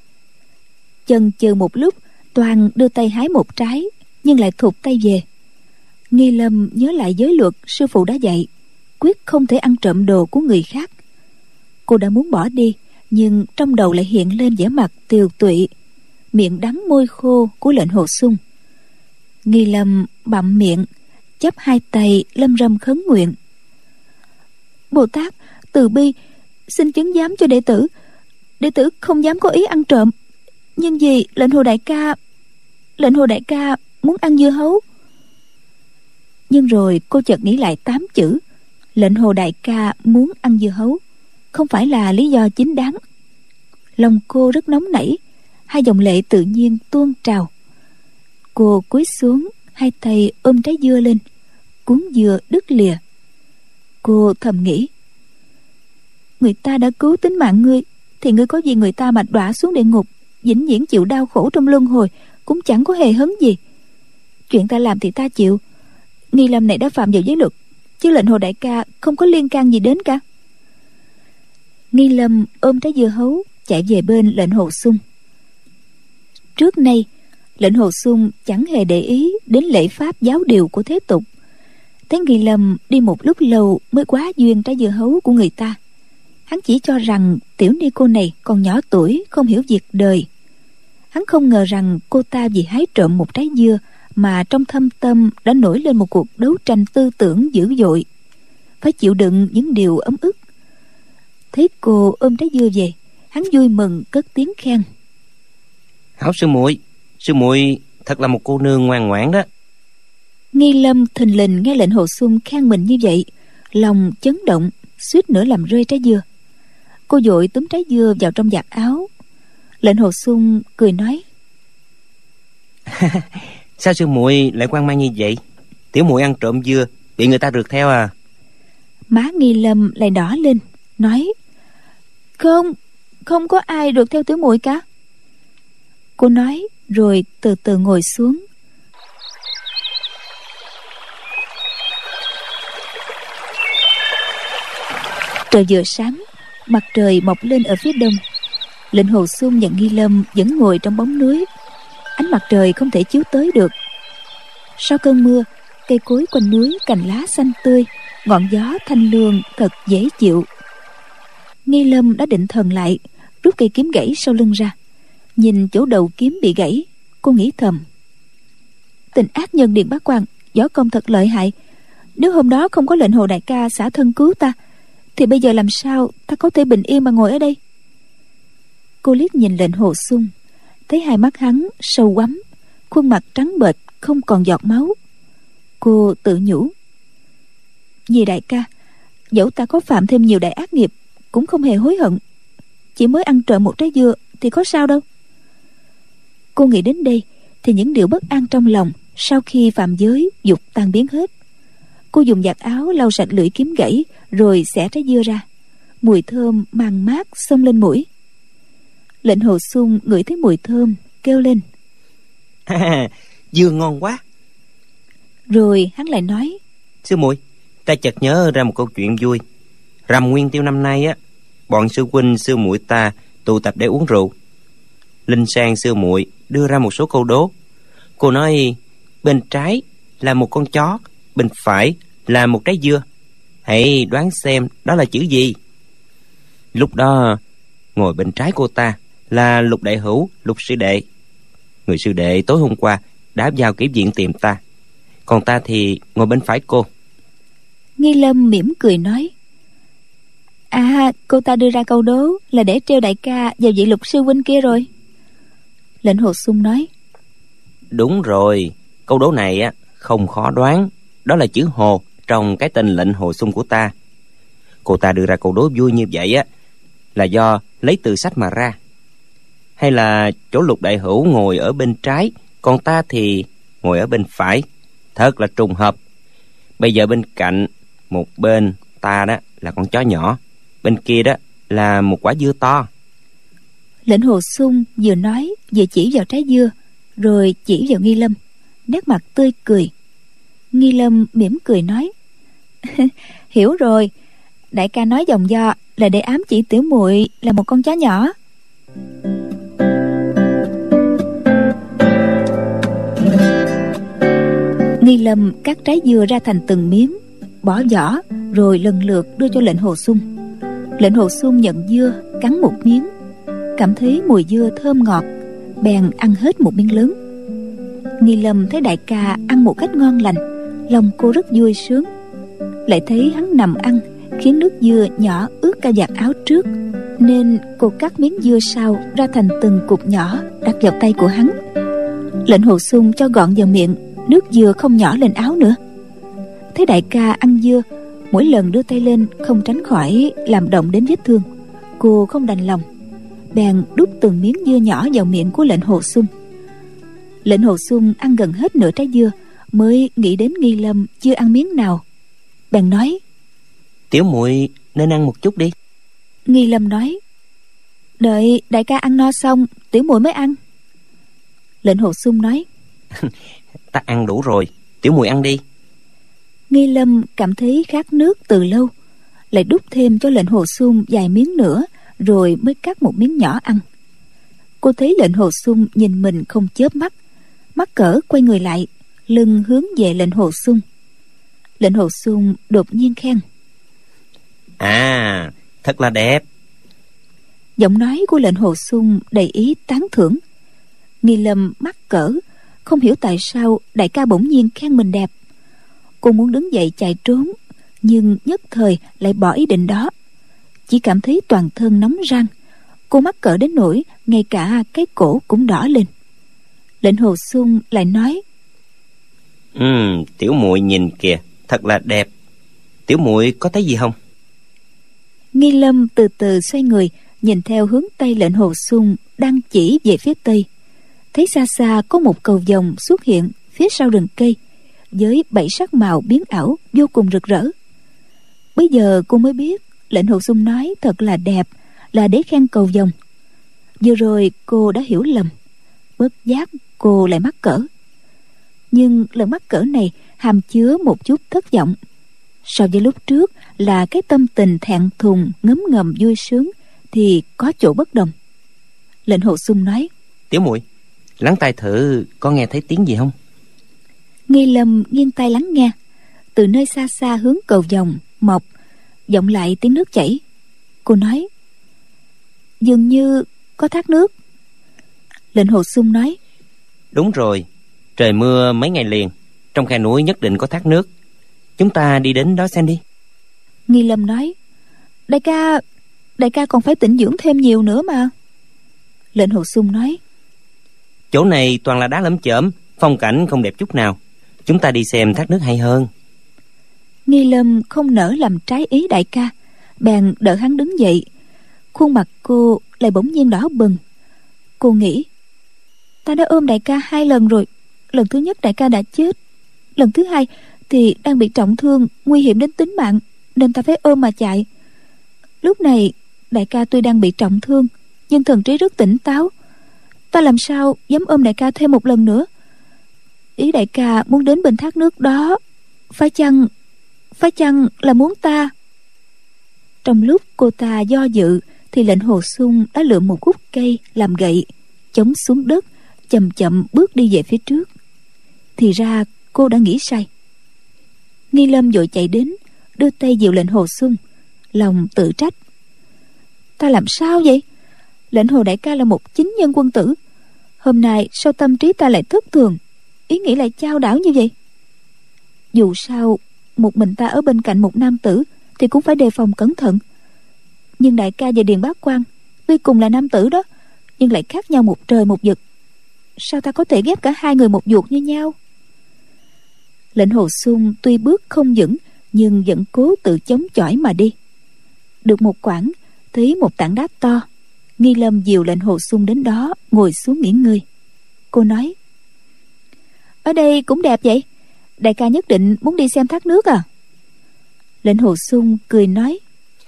Chần chừ một lúc, Toàn đưa tay hái một trái, nhưng lại thụt tay về. Nghi Lâm nhớ lại giới luật sư phụ đã dạy, quyết không thể ăn trộm đồ của người khác. Cô đã muốn bỏ đi, nhưng trong đầu lại hiện lên vẻ mặt tiều tụy, miệng đắng môi khô của lệnh Hồ Xung. Nghi Lâm bặm miệng, chắp hai tay lâm râm khấn nguyện: Bồ Tát từ bi, xin chứng giám cho đệ tử. Đệ tử không dám có ý ăn trộm, nhưng vì lệnh Hồ đại ca lệnh Hồ đại ca muốn ăn dưa hấu. Nhưng rồi cô chợt nghĩ lại tám chữ lệnh Hồ đại ca muốn ăn dưa hấu không phải là lý do chính đáng. Lòng cô rất nóng nảy, hai dòng lệ tự nhiên tuôn trào. Cô cúi xuống, hai tay ôm trái dưa lên, cuốn dưa đứt lìa. Cô thầm nghĩ: người ta đã cứu tính mạng ngươi, thì ngươi có gì người ta mà đọa xuống địa ngục, vĩnh viễn chịu đau khổ trong luân hồi, cũng chẳng có hề hấn gì. Chuyện ta làm thì ta chịu. Nghi Lâm này đã phạm vào giới luật, chứ lệnh Hồ đại ca không có liên can gì đến cả. Nghi Lâm ôm trái dưa hấu chạy về bên lệnh Hồ Xung. Trước nay lệnh Hồ Xung chẳng hề để ý đến lễ pháp giáo điều của thế tục. Thấy Nghi Lâm đi một lúc lâu mới quá duyên trái dưa hấu của người ta, hắn chỉ cho rằng tiểu ni cô này còn nhỏ tuổi, không hiểu việc đời. Hắn không ngờ rằng cô ta vì hái trộm một trái dưa mà trong thâm tâm đã nổi lên một cuộc đấu tranh tư tưởng dữ dội, phải chịu đựng những điều ấm ức. Thấy cô ôm trái dưa về, hắn vui mừng cất tiếng khen: Hảo sư muội, sư muội thật là một cô nương ngoan ngoãn đó. Nghi Lâm thình lình nghe lệnh Hồ Xung khen mình như vậy, lòng chấn động, suýt nữa làm rơi trái dưa. Cô vội túm trái dưa vào trong vạt áo. Lệnh Hồ Xung cười nói: Sao sư muội lại quan mang như vậy? Tiểu muội ăn trộm dưa bị người ta rượt theo à? Má Nghi Lâm lại đỏ lên, nói: Không, không có ai rượt theo tiểu muội cả. Cô nói rồi từ từ ngồi xuống. Trời vừa sáng, mặt trời mọc lên ở phía đông. Lệnh Hồ Xung và Nghi Lâm vẫn ngồi trong bóng núi. Ánh mặt trời không thể chiếu tới được. Sau cơn mưa, cây cối quanh núi cành lá xanh tươi, ngọn gió thanh lương thật dễ chịu. Nghi Lâm đã định thần lại, rút cây kiếm gãy sau lưng ra. Nhìn chỗ đầu kiếm bị gãy, cô nghĩ thầm: tình ác nhân Điền Bá Quang võ công thật lợi hại. Nếu hôm đó không có lệnh Hồ đại ca xả thân cứu ta, thì bây giờ làm sao ta có thể bình yên mà ngồi ở đây. Cô liếc nhìn lệnh Hồ Xung, thấy hai mắt hắn sâu quắm, khuôn mặt trắng bệch không còn giọt máu. Cô tự nhủ: vì đại ca, dẫu ta có phạm thêm nhiều đại ác nghiệp cũng không hề hối hận. Chỉ mới ăn trộm một trái dưa thì có sao đâu. Cô nghĩ đến đây thì những điều bất an trong lòng sau khi phạm giới dục tan biến hết. Cô dùng vạt áo lau sạch lưỡi kiếm gãy, rồi xẻ trái dưa ra. Mùi thơm mang mát xông lên mũi. Lệnh Hồ Xung ngửi thấy mùi thơm, kêu lên: dưa ngon quá. Rồi hắn lại nói: Sư muội, ta chợt nhớ ra một câu chuyện vui. Rằm Nguyên Tiêu năm nay á, bọn sư huynh sư muội ta tụ tập để uống rượu. Linh Sang sư muội đưa ra một số câu đố. Cô nói bên trái là một con chó, bên phải là một trái dưa. Hãy đoán xem đó là chữ gì. Lúc đó ngồi bên trái cô ta là Lục đại hữu, Lục sư đệ. Người sư đệ tối hôm qua đã vào kỹ viện tìm ta, còn ta thì ngồi bên phải cô. Nghi Lâm mỉm cười nói: À, cô ta đưa ra câu đố là để treo đại ca vào vị Lục sư huynh kia rồi. Lệnh Hồ Xung nói: Đúng rồi, câu đố này á không khó đoán. Đó là chữ Hồ trong cái tên lệnh Hồ Xung của ta. Cô ta đưa ra câu đố vui như vậy á là do lấy từ sách mà ra. Hay là chỗ Lục đại hữu ngồi ở bên trái, còn ta thì ngồi ở bên phải. Thật là trùng hợp. Bây giờ bên cạnh, một bên ta đó là con chó nhỏ, bên kia đó là một quả dưa to. Lệnh Hồ Xung vừa nói vừa chỉ vào trái dưa, rồi chỉ vào Nghi Lâm, nét mặt tươi cười. Nghi Lâm mỉm cười nói: Hiểu rồi, đại ca nói dòng do là để ám chỉ tiểu muội là một con chó nhỏ. Nghi Lâm cắt trái dưa ra thành từng miếng, bỏ vỏ, rồi lần lượt đưa cho Lệnh Hồ Xung. Lệnh Hồ Xung nhận dưa, cắn một miếng, cảm thấy mùi dưa thơm ngọt, bèn ăn hết một miếng lớn. Nghi Lâm thấy đại ca ăn một cách ngon lành, lòng cô rất vui sướng. Lại thấy hắn nằm ăn khiến nước dưa nhỏ ướt cả vạt áo trước, nên cô cắt miếng dưa sau ra thành từng cục nhỏ đặt vào tay của hắn. Lệnh Hồ Xung cho gọn vào miệng, nước dưa không nhỏ lên áo nữa. Thấy đại ca ăn dưa, mỗi lần đưa tay lên không tránh khỏi làm động đến vết thương. Cô không đành lòng, bèn đút từng miếng dưa nhỏ vào miệng của Lệnh Hồ Xung. Lệnh Hồ Xung ăn gần hết nửa trái dưa mới nghĩ đến Nghi Lâm chưa ăn miếng nào, bèn nói: Tiểu muội nên ăn một chút đi. Nghi Lâm nói: Đợi đại ca ăn no xong, tiểu muội mới ăn. Lệnh Hồ Xung nói: Ta ăn đủ rồi, tiểu muội ăn đi. Nghi Lâm cảm thấy khát nước từ lâu, lại đút thêm cho Lệnh Hồ Xung vài miếng nữa, rồi mới cắt một miếng nhỏ ăn. Cô thấy Lệnh Hồ Xung nhìn mình không chớp mắt, mắc cỡ quay người lại, lưng hướng về Lệnh Hồ Xung. Lệnh Hồ Xung đột nhiên khen: À, thật là đẹp. Giọng nói của Lệnh Hồ Xung đầy ý tán thưởng. Nghi Lâm mắc cỡ, không hiểu tại sao đại ca bỗng nhiên khen mình đẹp. Cô muốn đứng dậy chạy trốn, nhưng nhất thời lại bỏ ý định đó. Chỉ cảm thấy toàn thân nóng rang. Cô mắc cỡ đến nỗi ngay cả cái cổ cũng đỏ lên. Lệnh Hồ Xung lại nói: Ừ, tiểu muội nhìn kìa, thật là đẹp. Tiểu muội có thấy gì không? Nghi Lâm từ từ xoay người, nhìn theo hướng tay Lệnh Hồ Xung đang chỉ về phía tây. Thấy xa xa có một cầu vồng xuất hiện phía sau rừng cây, với bảy sắc màu biến ảo vô cùng rực rỡ. Bây giờ cô mới biết Lệnh Hồ Xung nói thật là đẹp là để khen cầu vồng. Vừa rồi cô đã hiểu lầm, bất giác cô lại mắc cỡ. Nhưng lần mắc cỡ này hàm chứa một chút thất vọng. So với lúc trước là cái tâm tình thẹn thùng ngấm ngầm vui sướng thì có chỗ bất đồng. Lệnh Hồ Xung nói: Tiểu muội, lắng tai thử có nghe thấy tiếng gì không? Nghi Lâm nghiêng tai lắng nghe. Từ nơi xa xa hướng cầu vồng mọc vọng lại tiếng nước chảy. Cô nói: Dường như có thác nước. Lệnh Hồ Xung nói: Đúng rồi, trời mưa mấy ngày liền, trong khe núi nhất định có thác nước. Chúng ta đi đến đó xem đi. Nghi Lâm nói: Đại ca, đại ca còn phải tĩnh dưỡng thêm nhiều nữa mà. Lệnh Hồ Xung nói: Chỗ này toàn là đá lởm chởm, phong cảnh không đẹp chút nào. Chúng ta đi xem thác nước hay hơn. Nghi Lâm không nỡ làm trái ý đại ca, bèn đỡ hắn đứng dậy. Khuôn mặt cô lại bỗng nhiên đỏ bừng. Cô nghĩ: Ta đã ôm đại ca hai lần rồi. Lần thứ nhất đại ca đã chết, lần thứ hai thì đang bị trọng thương, nguy hiểm đến tính mạng, nên ta phải ôm mà chạy. Lúc này đại ca tuy đang bị trọng thương, nhưng thần trí rất tỉnh táo. Ta làm sao dám ôm đại ca thêm một lần nữa? Ý đại ca muốn đến bên thác nước đó, phải chăng phải chăng là muốn ta? Trong lúc cô ta do dự thì Lệnh Hồ Xung đã lượm một khúc cây làm gậy, chống xuống đất, chậm chậm bước đi về phía trước. Thì ra cô đã nghĩ sai. Nghi Lâm vội chạy đến, đưa tay dịu Lệnh Hồ Xung, lòng tự trách: Ta làm sao vậy? Lệnh Hồ đại ca là một chính nhân quân tử, hôm nay sao tâm trí ta lại thất thường, ý nghĩ lại chao đảo như vậy? Dù sao một mình ta ở bên cạnh một nam tử thì cũng phải đề phòng cẩn thận. Nhưng đại ca và Điền Bá Quan tuy cùng là nam tử đó, nhưng lại khác nhau một trời một vực. Sao ta có thể ghép cả hai người một ruột như nhau? Lệnh Hồ Xung tuy bước không vững, nhưng vẫn cố tự chống chọi mà đi. Được một quãng, thấy một tảng đá to. Nghi Lâm dìu Lệnh Hồ Xung đến đó, ngồi xuống nghỉ ngơi. Cô nói: Ở đây cũng đẹp vậy, đại ca nhất định muốn đi xem thác nước à? Lệnh Hồ Xung cười nói: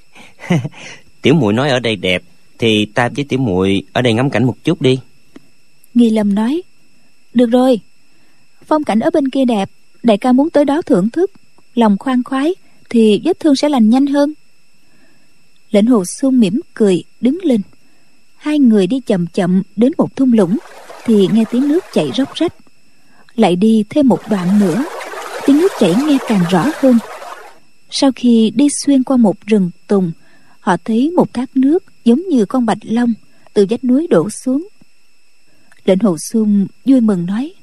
Tiểu muội nói ở đây đẹp, thì ta với tiểu muội ở đây ngắm cảnh một chút đi. Nghi Lâm nói: Được rồi, phong cảnh ở bên kia đẹp, đại ca muốn tới đó thưởng thức, lòng khoan khoái thì vết thương sẽ lành nhanh hơn. Lệnh Hồ Xung mỉm cười đứng lên. Hai người đi chậm chậm đến một thung lũng thì nghe tiếng nước chảy róc rách. Lại đi thêm một đoạn nữa, tiếng nước chảy nghe càng rõ hơn. Sau khi đi xuyên qua một rừng tùng, họ thấy một thác nước giống như con bạch long từ vách núi đổ xuống. Lệnh Hồ Xuân vui mừng nói: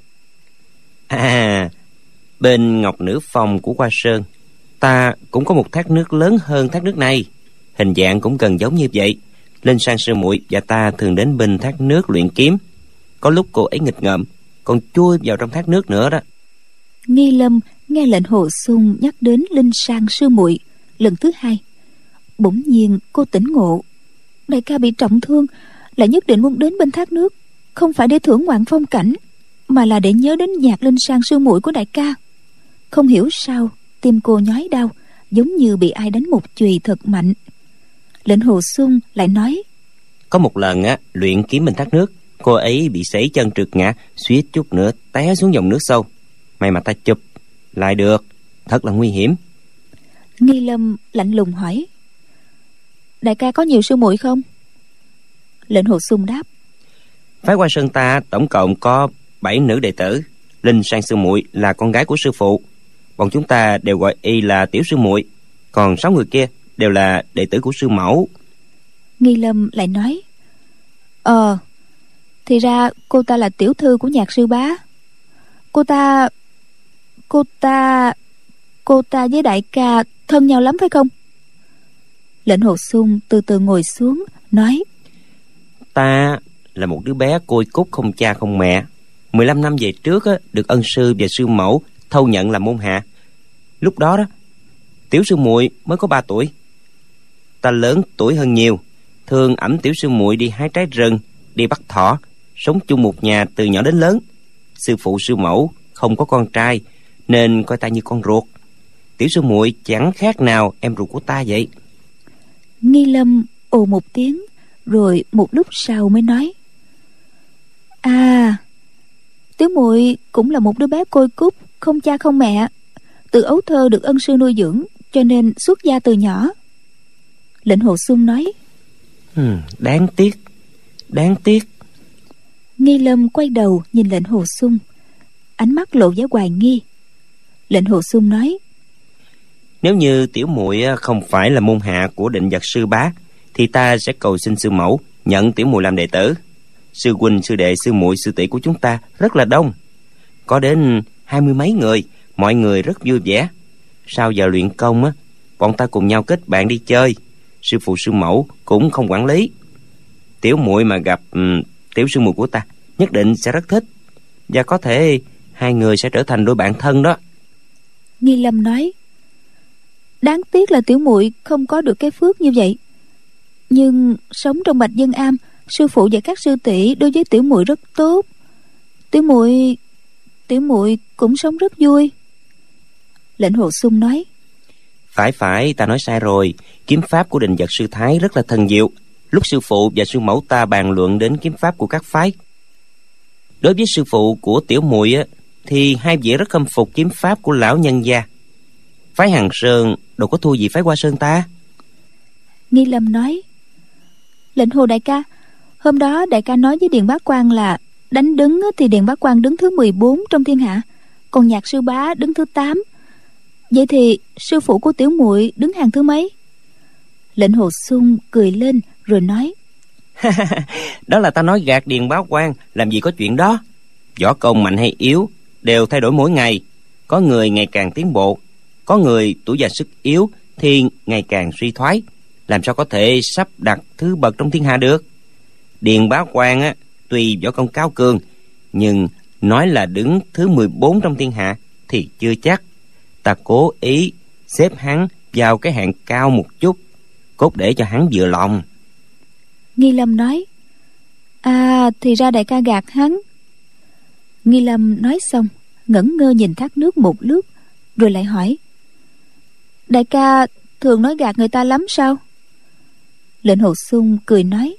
À, bên Ngọc Nữ Phong của Hoa Sơn, ta cũng có một thác nước lớn hơn thác nước này, hình dạng cũng gần giống như vậy. Linh Sang sư muội và ta thường đến bên thác nước luyện kiếm. Có lúc cô ấy nghịch ngợm còn chui vào trong thác nước nữa đó. Nghi Lâm nghe Lệnh Hồ Xuân nhắc đến Linh Sang sư muội lần thứ hai, bỗng nhiên cô tỉnh ngộ. Đại ca bị trọng thương, lại nhất định muốn đến bên thác nước, không phải để thưởng ngoạn phong cảnh, mà là để nhớ đến nhạc Linh Sang sư muội của đại ca. Không hiểu sao tim cô nhói đau, giống như bị ai đánh một chùy thật mạnh. Lệnh Hồ Xuân lại nói: Có một lần á, luyện kiếm bên thác nước, cô ấy bị sẩy chân trượt ngã, suýt chút nữa té xuống dòng nước sâu. May mà ta chụp lại được, thật là nguy hiểm. Nghi Lâm lạnh lùng hỏi: Đại ca có nhiều sư muội không? Lệnh Hồ Xuân đáp: Phái Hoa Sơn ta tổng cộng có bảy nữ đệ tử. Linh Sang sư muội là con gái của sư phụ, bọn chúng ta đều gọi y là tiểu sư muội. Còn sáu người kia đều là đệ tử của sư mẫu. Nghi Lâm lại nói: Ờ, thì ra cô ta là tiểu thư của Nhạc sư bá. Cô ta... Cô ta... Cô ta với đại ca thân nhau lắm phải không? Lệnh Hồ Xuân từ từ ngồi xuống nói: Ta là một đứa bé côi cút không cha không mẹ. mười lăm năm về trước á, được ân sư và sư mẫu thâu nhận làm môn hạ. Lúc đó đó, tiểu sư muội mới có ba tuổi. Ta lớn tuổi hơn nhiều, thường ẵm tiểu sư muội đi hái trái rừng, đi bắt thỏ, sống chung một nhà từ nhỏ đến lớn. Sư phụ sư mẫu không có con trai nên coi ta như con ruột. Tiểu sư muội chẳng khác nào em ruột của ta vậy. Nghi Lâm ồ một tiếng, rồi một lúc sau mới nói: À, tiểu muội cũng là một đứa bé côi cút không cha không mẹ, từ ấu thơ được ân sư nuôi dưỡng, cho nên xuất gia từ nhỏ. Lệnh Hồ Xuân nói: hmm, Đáng tiếc, đáng tiếc. Nghi Lâm quay đầu nhìn Lệnh Hồ Xuân, ánh mắt lộ vẻ hoài nghi. Lệnh Hồ Xuân nói: Nếu như tiểu muội không phải là môn hạ của Định Vật sư bá, thì ta sẽ cầu xin sư mẫu nhận tiểu muội làm đệ tử. Sư huynh, sư đệ, sư muội, sư tỷ của chúng ta rất là đông, có đến hai mươi mấy người, mọi người rất vui vẻ. Sau giờ luyện công á, bọn ta cùng nhau kết bạn đi chơi. Sư phụ sư mẫu cũng không quản lý. Tiểu muội mà gặp um, tiểu sư muội của ta nhất định sẽ rất thích, và có thể hai người sẽ trở thành đôi bạn thân đó. Nghi Lâm nói: Đáng tiếc là tiểu muội không có được cái phước như vậy. Nhưng sống trong Bạch Dân Am, sư phụ và các sư tỷ đối với tiểu muội rất tốt. Tiểu muội tiểu muội cũng sống rất vui. Lệnh Hồ Xuân nói: Phải phải, ta nói sai rồi. Kiếm pháp của Định Vật sư Thái rất là thần diệu. Lúc sư phụ và sư mẫu ta bàn luận đến kiếm pháp của các phái, đối với sư phụ của tiểu muội á, thì hai vị rất khâm phục kiếm pháp của lão nhân gia. Phái Hằng Sơn đâu có thua gì phái Hoa Sơn ta. Nghi Lâm nói: Lệnh Hồ đại ca, hôm đó đại ca nói với Điền Bá Quang là đánh đứng thì Điền Bá Quang đứng thứ mười bốn trong thiên hạ, còn Nhạc sư bá đứng thứ tám. Vậy thì sư phụ của tiểu muội đứng hàng thứ mấy? Lệnh Hồ Xuân cười lên rồi nói: Đó là ta nói gạt Điền Bá Quang, làm gì có chuyện đó. Võ công mạnh hay yếu đều thay đổi mỗi ngày. Có người ngày càng tiến bộ, có người tuổi già sức yếu thì ngày càng suy thoái. Làm sao có thể sắp đặt thứ bậc trong thiên hạ được. Điền Bá Quang á, tuy võ công cao cường, nhưng nói là đứng thứ mười bốn trong thiên hạ thì chưa chắc. Ta cố ý xếp hắn vào cái hạng cao một chút, cốt để cho hắn vừa lòng. Nghi Lâm nói: À, thì ra đại ca gạt hắn. Nghi Lâm nói xong ngẩn ngơ nhìn thác nước một lúc, rồi lại hỏi: Đại ca thường nói gạt người ta lắm sao? Lệnh Hồ Xuân cười nói: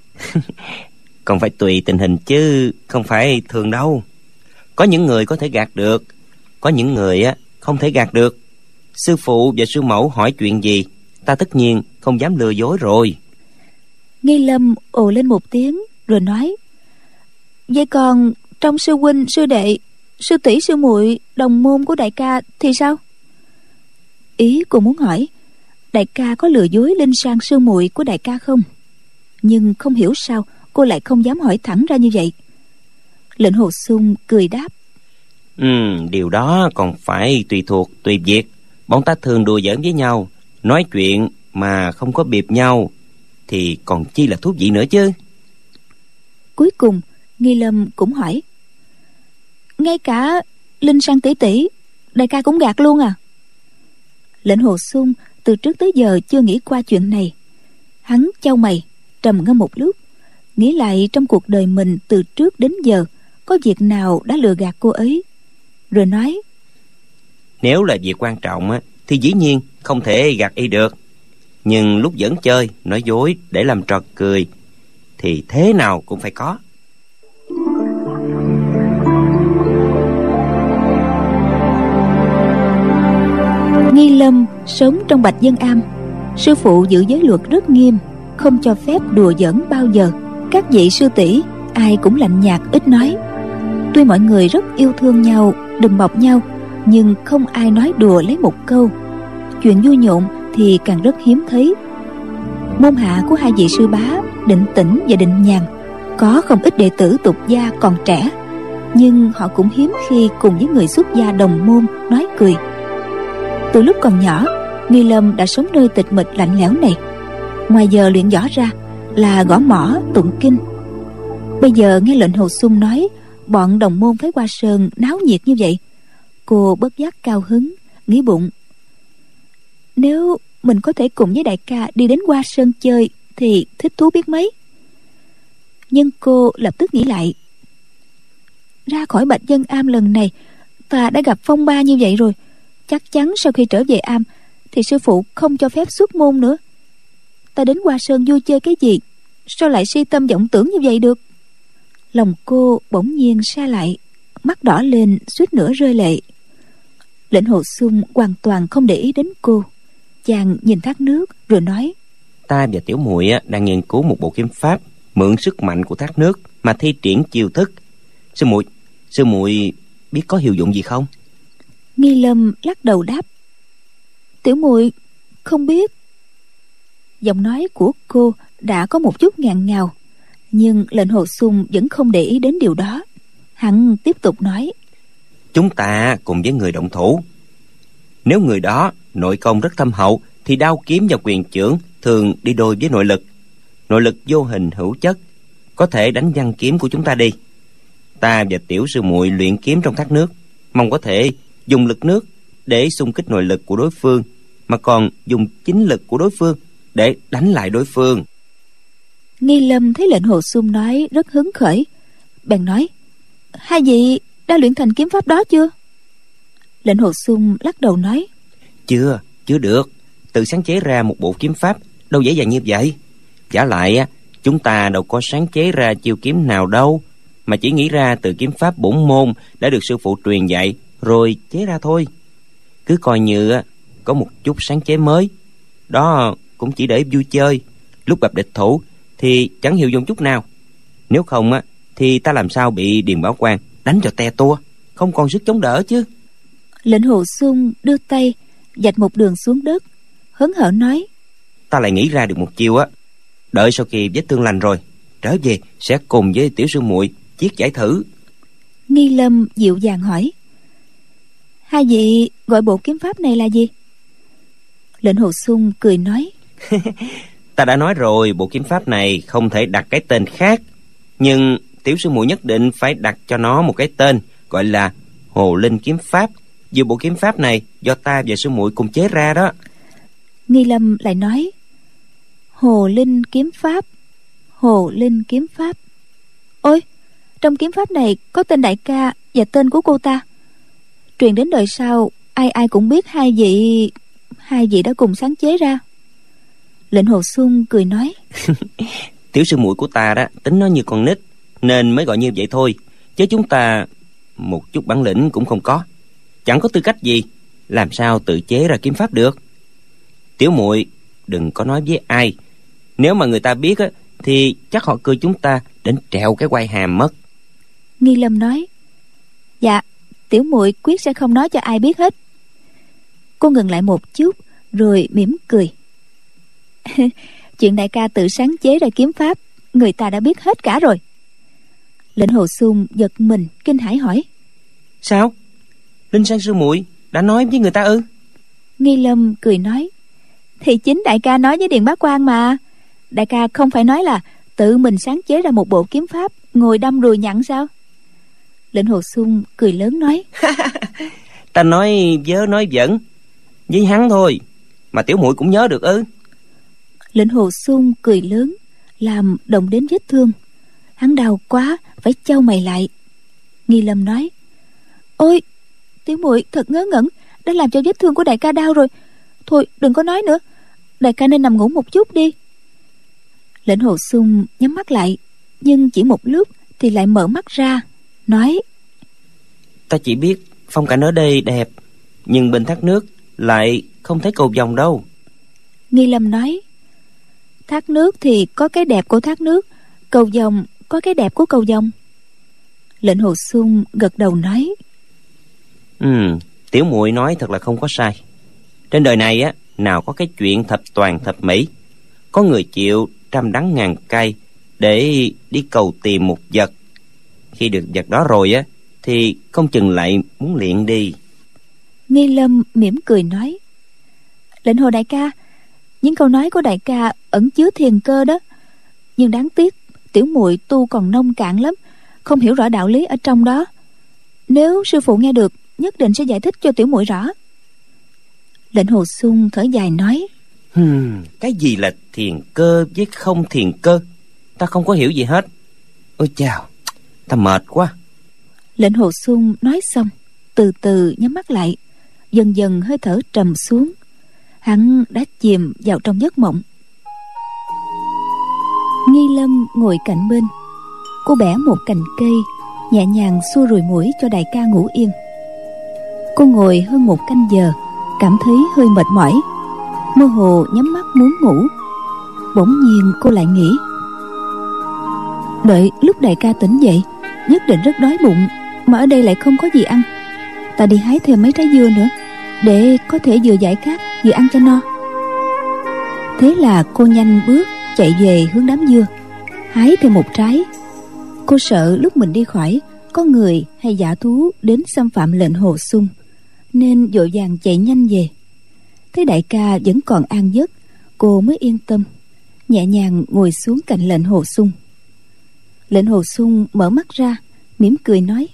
Còn phải tùy tình hình chứ không phải thường đâu. Có những người có thể gạt được, có những người á không thể gạt được. Sư phụ và sư mẫu hỏi chuyện gì, ta tất nhiên không dám lừa dối rồi. Nghi Lâm ồ lên một tiếng rồi nói: Vậy còn trong sư huynh, sư đệ, sư tỷ, sư muội, đồng môn của đại ca thì sao? Ý cô muốn hỏi đại ca có lừa dối Linh Sang sư muội của đại ca không, nhưng không hiểu sao cô lại không dám hỏi thẳng ra như vậy. Lệnh Hồ Xung cười đáp: Ừ, điều đó còn phải tùy thuộc tùy việc. Bọn ta thường đùa giỡn với nhau, nói chuyện mà không có biệp nhau thì còn chi là thú vị nữa chứ. Cuối cùng Nghi Lâm cũng hỏi: Ngay cả Linh Sang tỷ tỷ đại ca cũng gạt luôn à? Lệnh Hồ Xung từ trước tới giờ chưa nghĩ qua chuyện này. Hắn chau mày trầm ngâm một lúc, nghĩ lại trong cuộc đời mình từ trước đến giờ có việc nào đã lừa gạt cô ấy, rồi nói: Nếu là việc quan trọng á, thì dĩ nhiên không thể gạt y được. Nhưng lúc giỡn chơi, nói dối để làm trò cười thì thế nào cũng phải có. Nghi Lâm sống trong Bạch Vân Am. Sư phụ giữ giới luật rất nghiêm, không cho phép đùa giỡn bao giờ. Các vị sư tỷ ai cũng lạnh nhạt ít nói. Tuy mọi người rất yêu thương nhau, đùm bọc nhau, nhưng không ai nói đùa lấy một câu. Chuyện vui nhộn thì càng rất hiếm thấy. Môn hạ của hai vị sư bá Định Tĩnh và Định Nhàn có không ít đệ tử tục gia còn trẻ, nhưng họ cũng hiếm khi cùng với người xuất gia đồng môn nói cười. Từ lúc còn nhỏ, Nghi Lâm đã sống nơi tịch mịch lạnh lẽo này. Ngoài giờ luyện võ ra là gõ mõ tụng kinh. Bây giờ nghe lệnh Hồ Xung nói bọn đồng môn phái Hoa Sơn náo nhiệt như vậy, cô bất giác cao hứng, nghĩ bụng: Nếu mình có thể cùng với đại ca đi đến Hoa Sơn chơi thì thích thú biết mấy. Nhưng cô lập tức nghĩ lại: Ra khỏi Bạch Vân Am lần này, ta đã gặp phong ba như vậy rồi, chắc chắn sau khi trở về am thì sư phụ không cho phép xuất môn nữa. Ta đến Hoa Sơn vui chơi cái gì, sao lại si tâm vọng tưởng như vậy được? Lòng cô bỗng nhiên sa lại, mắt đỏ lên suýt nữa rơi lệ. Lệnh Hồ Xung hoàn toàn không để ý đến cô. Chàng nhìn thác nước rồi nói: Ta và tiểu muội đang nghiên cứu một bộ kiếm pháp mượn sức mạnh của thác nước mà thi triển chiêu thức. Sư muội, sư muội biết có hiệu dụng gì không? Nghi Lâm lắc đầu đáp: Tiểu muội không biết. Giọng nói của cô đã có một chút ngạn ngào, nhưng lệnh Hồ Xung vẫn không để ý đến điều đó. Hắn tiếp tục nói: Chúng ta cùng với người động thủ. Nếu người đó nội công rất thâm hậu thì đao kiếm và quyền chưởng thường đi đôi với nội lực. Nội lực vô hình hữu chất, có thể đánh văng kiếm của chúng ta đi. Ta và tiểu sư muội luyện kiếm trong thác nước, mong có thể dùng lực nước để xung kích nội lực của đối phương, mà còn dùng chính lực của đối phương để đánh lại đối phương. Nghi Lâm thấy lệnh Hồ Xung nói rất hứng khởi, bèn nói: Hai vị đã luyện thành kiếm pháp đó chưa? Lệnh Hồ Xung lắc đầu nói: Chưa, chưa được. Tự sáng chế ra một bộ kiếm pháp đâu dễ dàng như vậy. Giả lại chúng ta đâu có sáng chế ra chiêu kiếm nào đâu, mà chỉ nghĩ ra từ kiếm pháp bổn môn đã được sư phụ truyền dạy rồi chế ra thôi. Cứ coi như có một chút sáng chế mới, đó cũng chỉ để vui chơi. Lúc gặp địch thủ thì chẳng hiệu dụng chút nào. Nếu không á thì ta làm sao bị Điền Bảo Quang đánh cho te tua, không còn sức chống đỡ chứ. Lệnh Hồ Xung đưa tay vạch một đường xuống đất, hớn hở nói: Ta lại nghĩ ra được một chiêu á. Đợi sau khi vết thương lành rồi trở về sẽ cùng với tiểu sư muội chiết giải thử. Nghi Lâm dịu dàng hỏi: Hai vị gọi bộ kiếm pháp này là gì? Lệnh Hồ Xung cười nói: Ta đã nói rồi, bộ kiếm pháp này không thể đặt cái tên khác, nhưng tiểu sư muội nhất định phải đặt cho nó một cái tên, gọi là Hồ Linh kiếm pháp. Vì bộ kiếm pháp này do ta và sư muội cùng chế ra đó. Nghi Lâm lại nói: Hồ Linh kiếm pháp, Hồ Linh kiếm pháp. Ôi, trong kiếm pháp này có tên đại ca và tên của cô ta. Truyền đến đời sau, ai ai cũng biết hai vị Hai vị đã cùng sáng chế ra. Lệnh Hồ Xung cười nói: Tiểu sư muội của ta đó tính nó như con nít nên mới gọi như vậy thôi, chứ chúng ta một chút bản lĩnh cũng không có, chẳng có tư cách gì, làm sao tự chế ra kiếm pháp được. Tiểu muội đừng có nói với ai, nếu mà người ta biết á thì chắc họ cười chúng ta đến trèo cái quai hàm mất. Nghi Lâm nói: Dạ, tiểu muội quyết sẽ không nói cho ai biết hết. Cô ngừng lại một chút rồi mỉm cười. Chuyện đại ca tự sáng chế ra kiếm pháp, người ta đã biết hết cả rồi. Lệnh Hồ Xung giật mình kinh hãi hỏi: Sao? Linh San sư muội đã nói với người ta ư? Nghi Lâm cười nói: Thì chính đại ca nói với Điền Bá Quang mà. Đại ca không phải nói là tự mình sáng chế ra một bộ kiếm pháp, ngồi đâm đùi nhặn sao? Lệnh Hồ Xung cười lớn nói: Ta nói vớ nói dẫn với hắn thôi, mà tiểu muội cũng nhớ được ư? Lệnh Hồ Xung cười lớn làm động đến vết thương. Hắn đau quá phải chau mày lại. Nghi Lâm nói: Ôi, tiểu muội thật ngớ ngẩn, đã làm cho vết thương của đại ca đau rồi. Thôi đừng có nói nữa, đại ca nên nằm ngủ một chút đi. Lệnh Hồ Xung nhắm mắt lại, nhưng chỉ một lúc thì lại mở mắt ra, nói: Ta chỉ biết phong cảnh ở đây đẹp, nhưng bên thác nước lại không thấy cầu vồng đâu. Nghi Lâm nói: Thác nước thì có cái đẹp của thác nước, cầu vồng có cái đẹp của cầu vồng. Lệnh Hồ Xung gật đầu nói: Ừ, tiểu muội nói thật là không có sai. Trên đời này á, nào có cái chuyện thập toàn thập mỹ. Có người chịu trăm đắng ngàn cay để đi cầu tìm một vật. Khi được vật đó rồi á, thì không chừng lại muốn luyện đi. Nghi Lâm mỉm cười nói: Lệnh Hồ đại ca, những câu nói của đại ca ẩn chứa thiền cơ đó. Nhưng đáng tiếc tiểu muội tu còn nông cạn lắm, không hiểu rõ đạo lý ở trong đó. Nếu sư phụ nghe được, nhất định sẽ giải thích cho tiểu muội rõ. Lệnh Hồ Xung thở dài nói: hmm, Cái gì là thiền cơ với không thiền cơ? Ta không có hiểu gì hết. Ôi chào, ta mệt quá. Lệnh Hồ Xung nói xong, từ từ nhắm mắt lại, dần dần hơi thở trầm xuống. Hắn đã chìm vào trong giấc mộng. Nghi Lâm ngồi cạnh bên. Cô bẻ một cành cây, nhẹ nhàng xua rùi mũi cho đại ca ngủ yên. Cô ngồi hơn một canh giờ, cảm thấy hơi mệt mỏi, mơ hồ nhắm mắt muốn ngủ. Bỗng nhiên cô lại nghĩ: đợi lúc đại ca tỉnh dậy, nhất định rất đói bụng, mà ở đây lại không có gì ăn. Ta đi hái thêm mấy trái dưa nữa, để có thể vừa giải khát vừa ăn cho no. Thế là cô nhanh bước chạy về hướng đám dưa, hái thêm một trái. Cô sợ lúc mình đi khỏi có người hay dã thú đến xâm phạm Lệnh Hồ Xung, nên vội vàng chạy nhanh về. Thấy đại ca vẫn còn an giấc, cô mới yên tâm, nhẹ nhàng ngồi xuống cạnh Lệnh Hồ Xung. Lệnh Hồ Xung mở mắt ra, mỉm cười nói: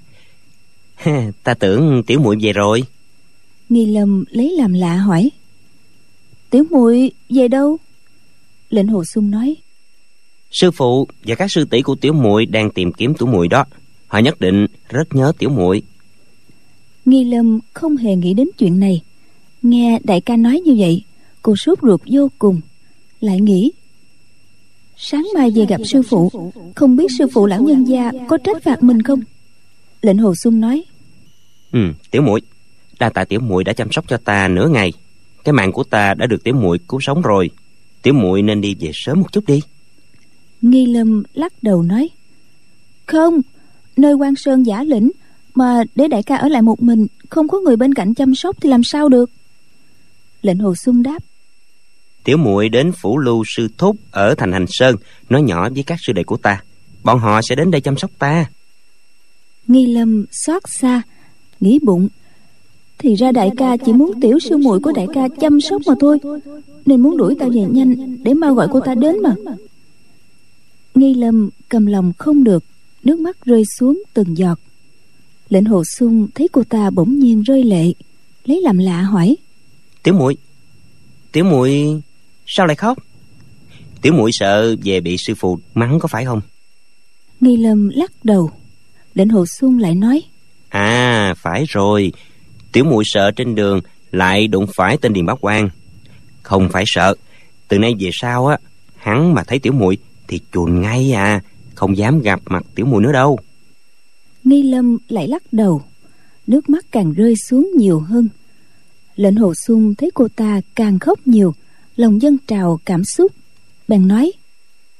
Ta tưởng tiểu muội về rồi. Nghi Lâm lấy làm lạ hỏi: Tiểu muội về đâu? Lệnh Hồ Xung nói: Sư phụ và các sư tỷ của tiểu muội đang tìm kiếm tiểu muội đó. Họ nhất định rất nhớ tiểu muội. Nghi Lâm không hề nghĩ đến chuyện này. Nghe đại ca nói như vậy, cô sốt ruột vô cùng. Lại nghĩ: sáng mai về gặp sư phụ, không biết sư phụ lão nhân gia có trách phạt mình không? Lệnh Hồ Xung nói: Ừ, tiểu muội, đa tạ tiểu muội đã chăm sóc cho ta nửa ngày. Cái mạng của ta đã được tiểu muội cứu sống rồi. Tiểu muội nên đi về sớm một chút đi. Nghi Lâm lắc đầu nói: Không, nơi Quan Sơn giả lĩnh mà để đại ca ở lại một mình, không có người bên cạnh chăm sóc thì làm sao được? Lệnh Hồ Xung đáp: Tiểu muội đến phủ lưu sư thúc ở thành Hành Sơn, nói nhỏ với các sư đệ của ta, bọn họ sẽ đến đây chăm sóc ta. Nghi Lâm xót xa, nghĩ bụng: thì ra đại ca chỉ muốn tiểu sư muội của đại ca chăm sóc mà thôi, nên muốn đuổi ta về nhanh để mau gọi cô ta đến mà. Nghi Lâm cầm lòng không được, nước mắt rơi xuống từng giọt. Lệnh Hồ Xung thấy cô ta bỗng nhiên rơi lệ, lấy làm lạ hỏi: Tiểu muội, tiểu muội sao lại khóc? Tiểu muội sợ về bị sư phụ mắng có phải không? Nghi Lâm lắc đầu. Lệnh Hồ Xung lại nói: À, phải rồi, tiểu muội sợ trên đường lại đụng phải tên Điền Bá Quang. Không phải sợ, từ nay về sau á, hắn mà thấy tiểu muội thì chùn ngay à, không dám gặp mặt tiểu muội nữa đâu. Nghi Lâm lại lắc đầu, nước mắt càng rơi xuống nhiều hơn. Lệnh Hồ Xung thấy cô ta càng khóc nhiều, lòng dâng trào cảm xúc, bèn nói: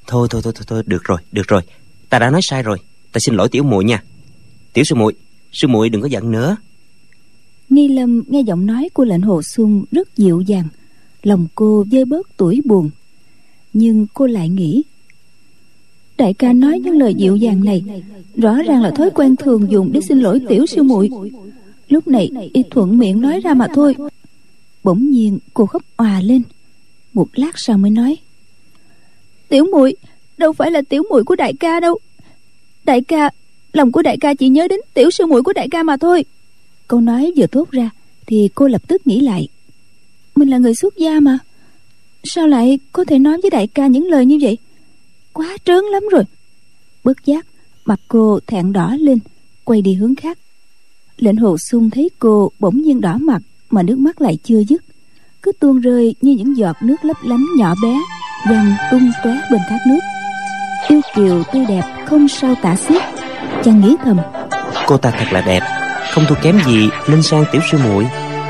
Thôi thôi thôi thôi, thôi. Được rồi, được rồi. Ta đã nói sai rồi. Ta xin lỗi tiểu muội nha. Tiểu sư muội, sư muội đừng có giận nữa. Nghi Lâm nghe giọng nói của lệnh Hồ Xuân rất dịu dàng, lòng cô vơi bớt tủi buồn. Nhưng cô lại nghĩ, đại ca nói những lời dịu dàng này rõ ràng là thói quen thường dùng để xin lỗi tiểu sư muội. Lúc này y thuận miệng nói ra mà thôi. Bỗng nhiên cô khóc òa lên. Một lát sau mới nói, tiểu muội đâu phải là tiểu muội của đại ca đâu. Đại ca, lòng của đại ca chỉ nhớ đến tiểu sư muội của đại ca mà thôi. Câu nói vừa thốt ra thì cô lập tức nghĩ lại, mình là người xuất gia mà, sao lại có thể nói với đại ca những lời như vậy? Quá trớn lắm rồi. Bất giác mặt cô thẹn đỏ lên, quay đi hướng khác. Lệnh Hồ Xuân thấy cô bỗng nhiên đỏ mặt mà nước mắt lại chưa dứt, cứ tuôn rơi như những giọt nước lấp lánh nhỏ bé, văng tung tóe bên thác nước. Yêu kiều tươi đẹp không sao tả xiết. Chàng nghĩ thầm, cô ta thật là đẹp, không thua kém gì Linh Sang tiểu sư muội.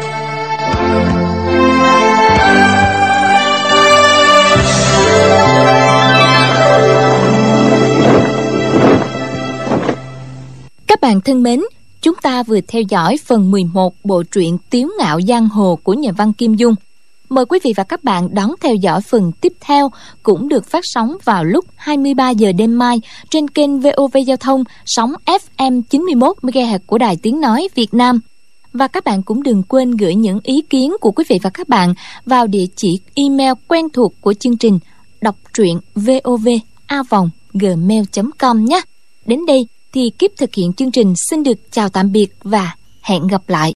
Các bạn thân mến, chúng ta vừa theo dõi phần mười một bộ truyện Tiếu Ngạo Giang Hồ của nhà văn Kim Dung. Mời quý vị và các bạn đón theo dõi phần tiếp theo, cũng được phát sóng vào lúc hai mươi ba giờ đêm mai trên kênh vê o vê Giao thông sóng ép em chín mươi mốt mê ga héc của Đài Tiếng Nói Việt Nam. Và các bạn cũng đừng quên gửi những ý kiến của quý vị và các bạn vào địa chỉ email quen thuộc của chương trình đọc truyện vov a vòng gmail chấm com nhé. Đến đây thì kíp thực hiện chương trình xin được chào tạm biệt và hẹn gặp lại.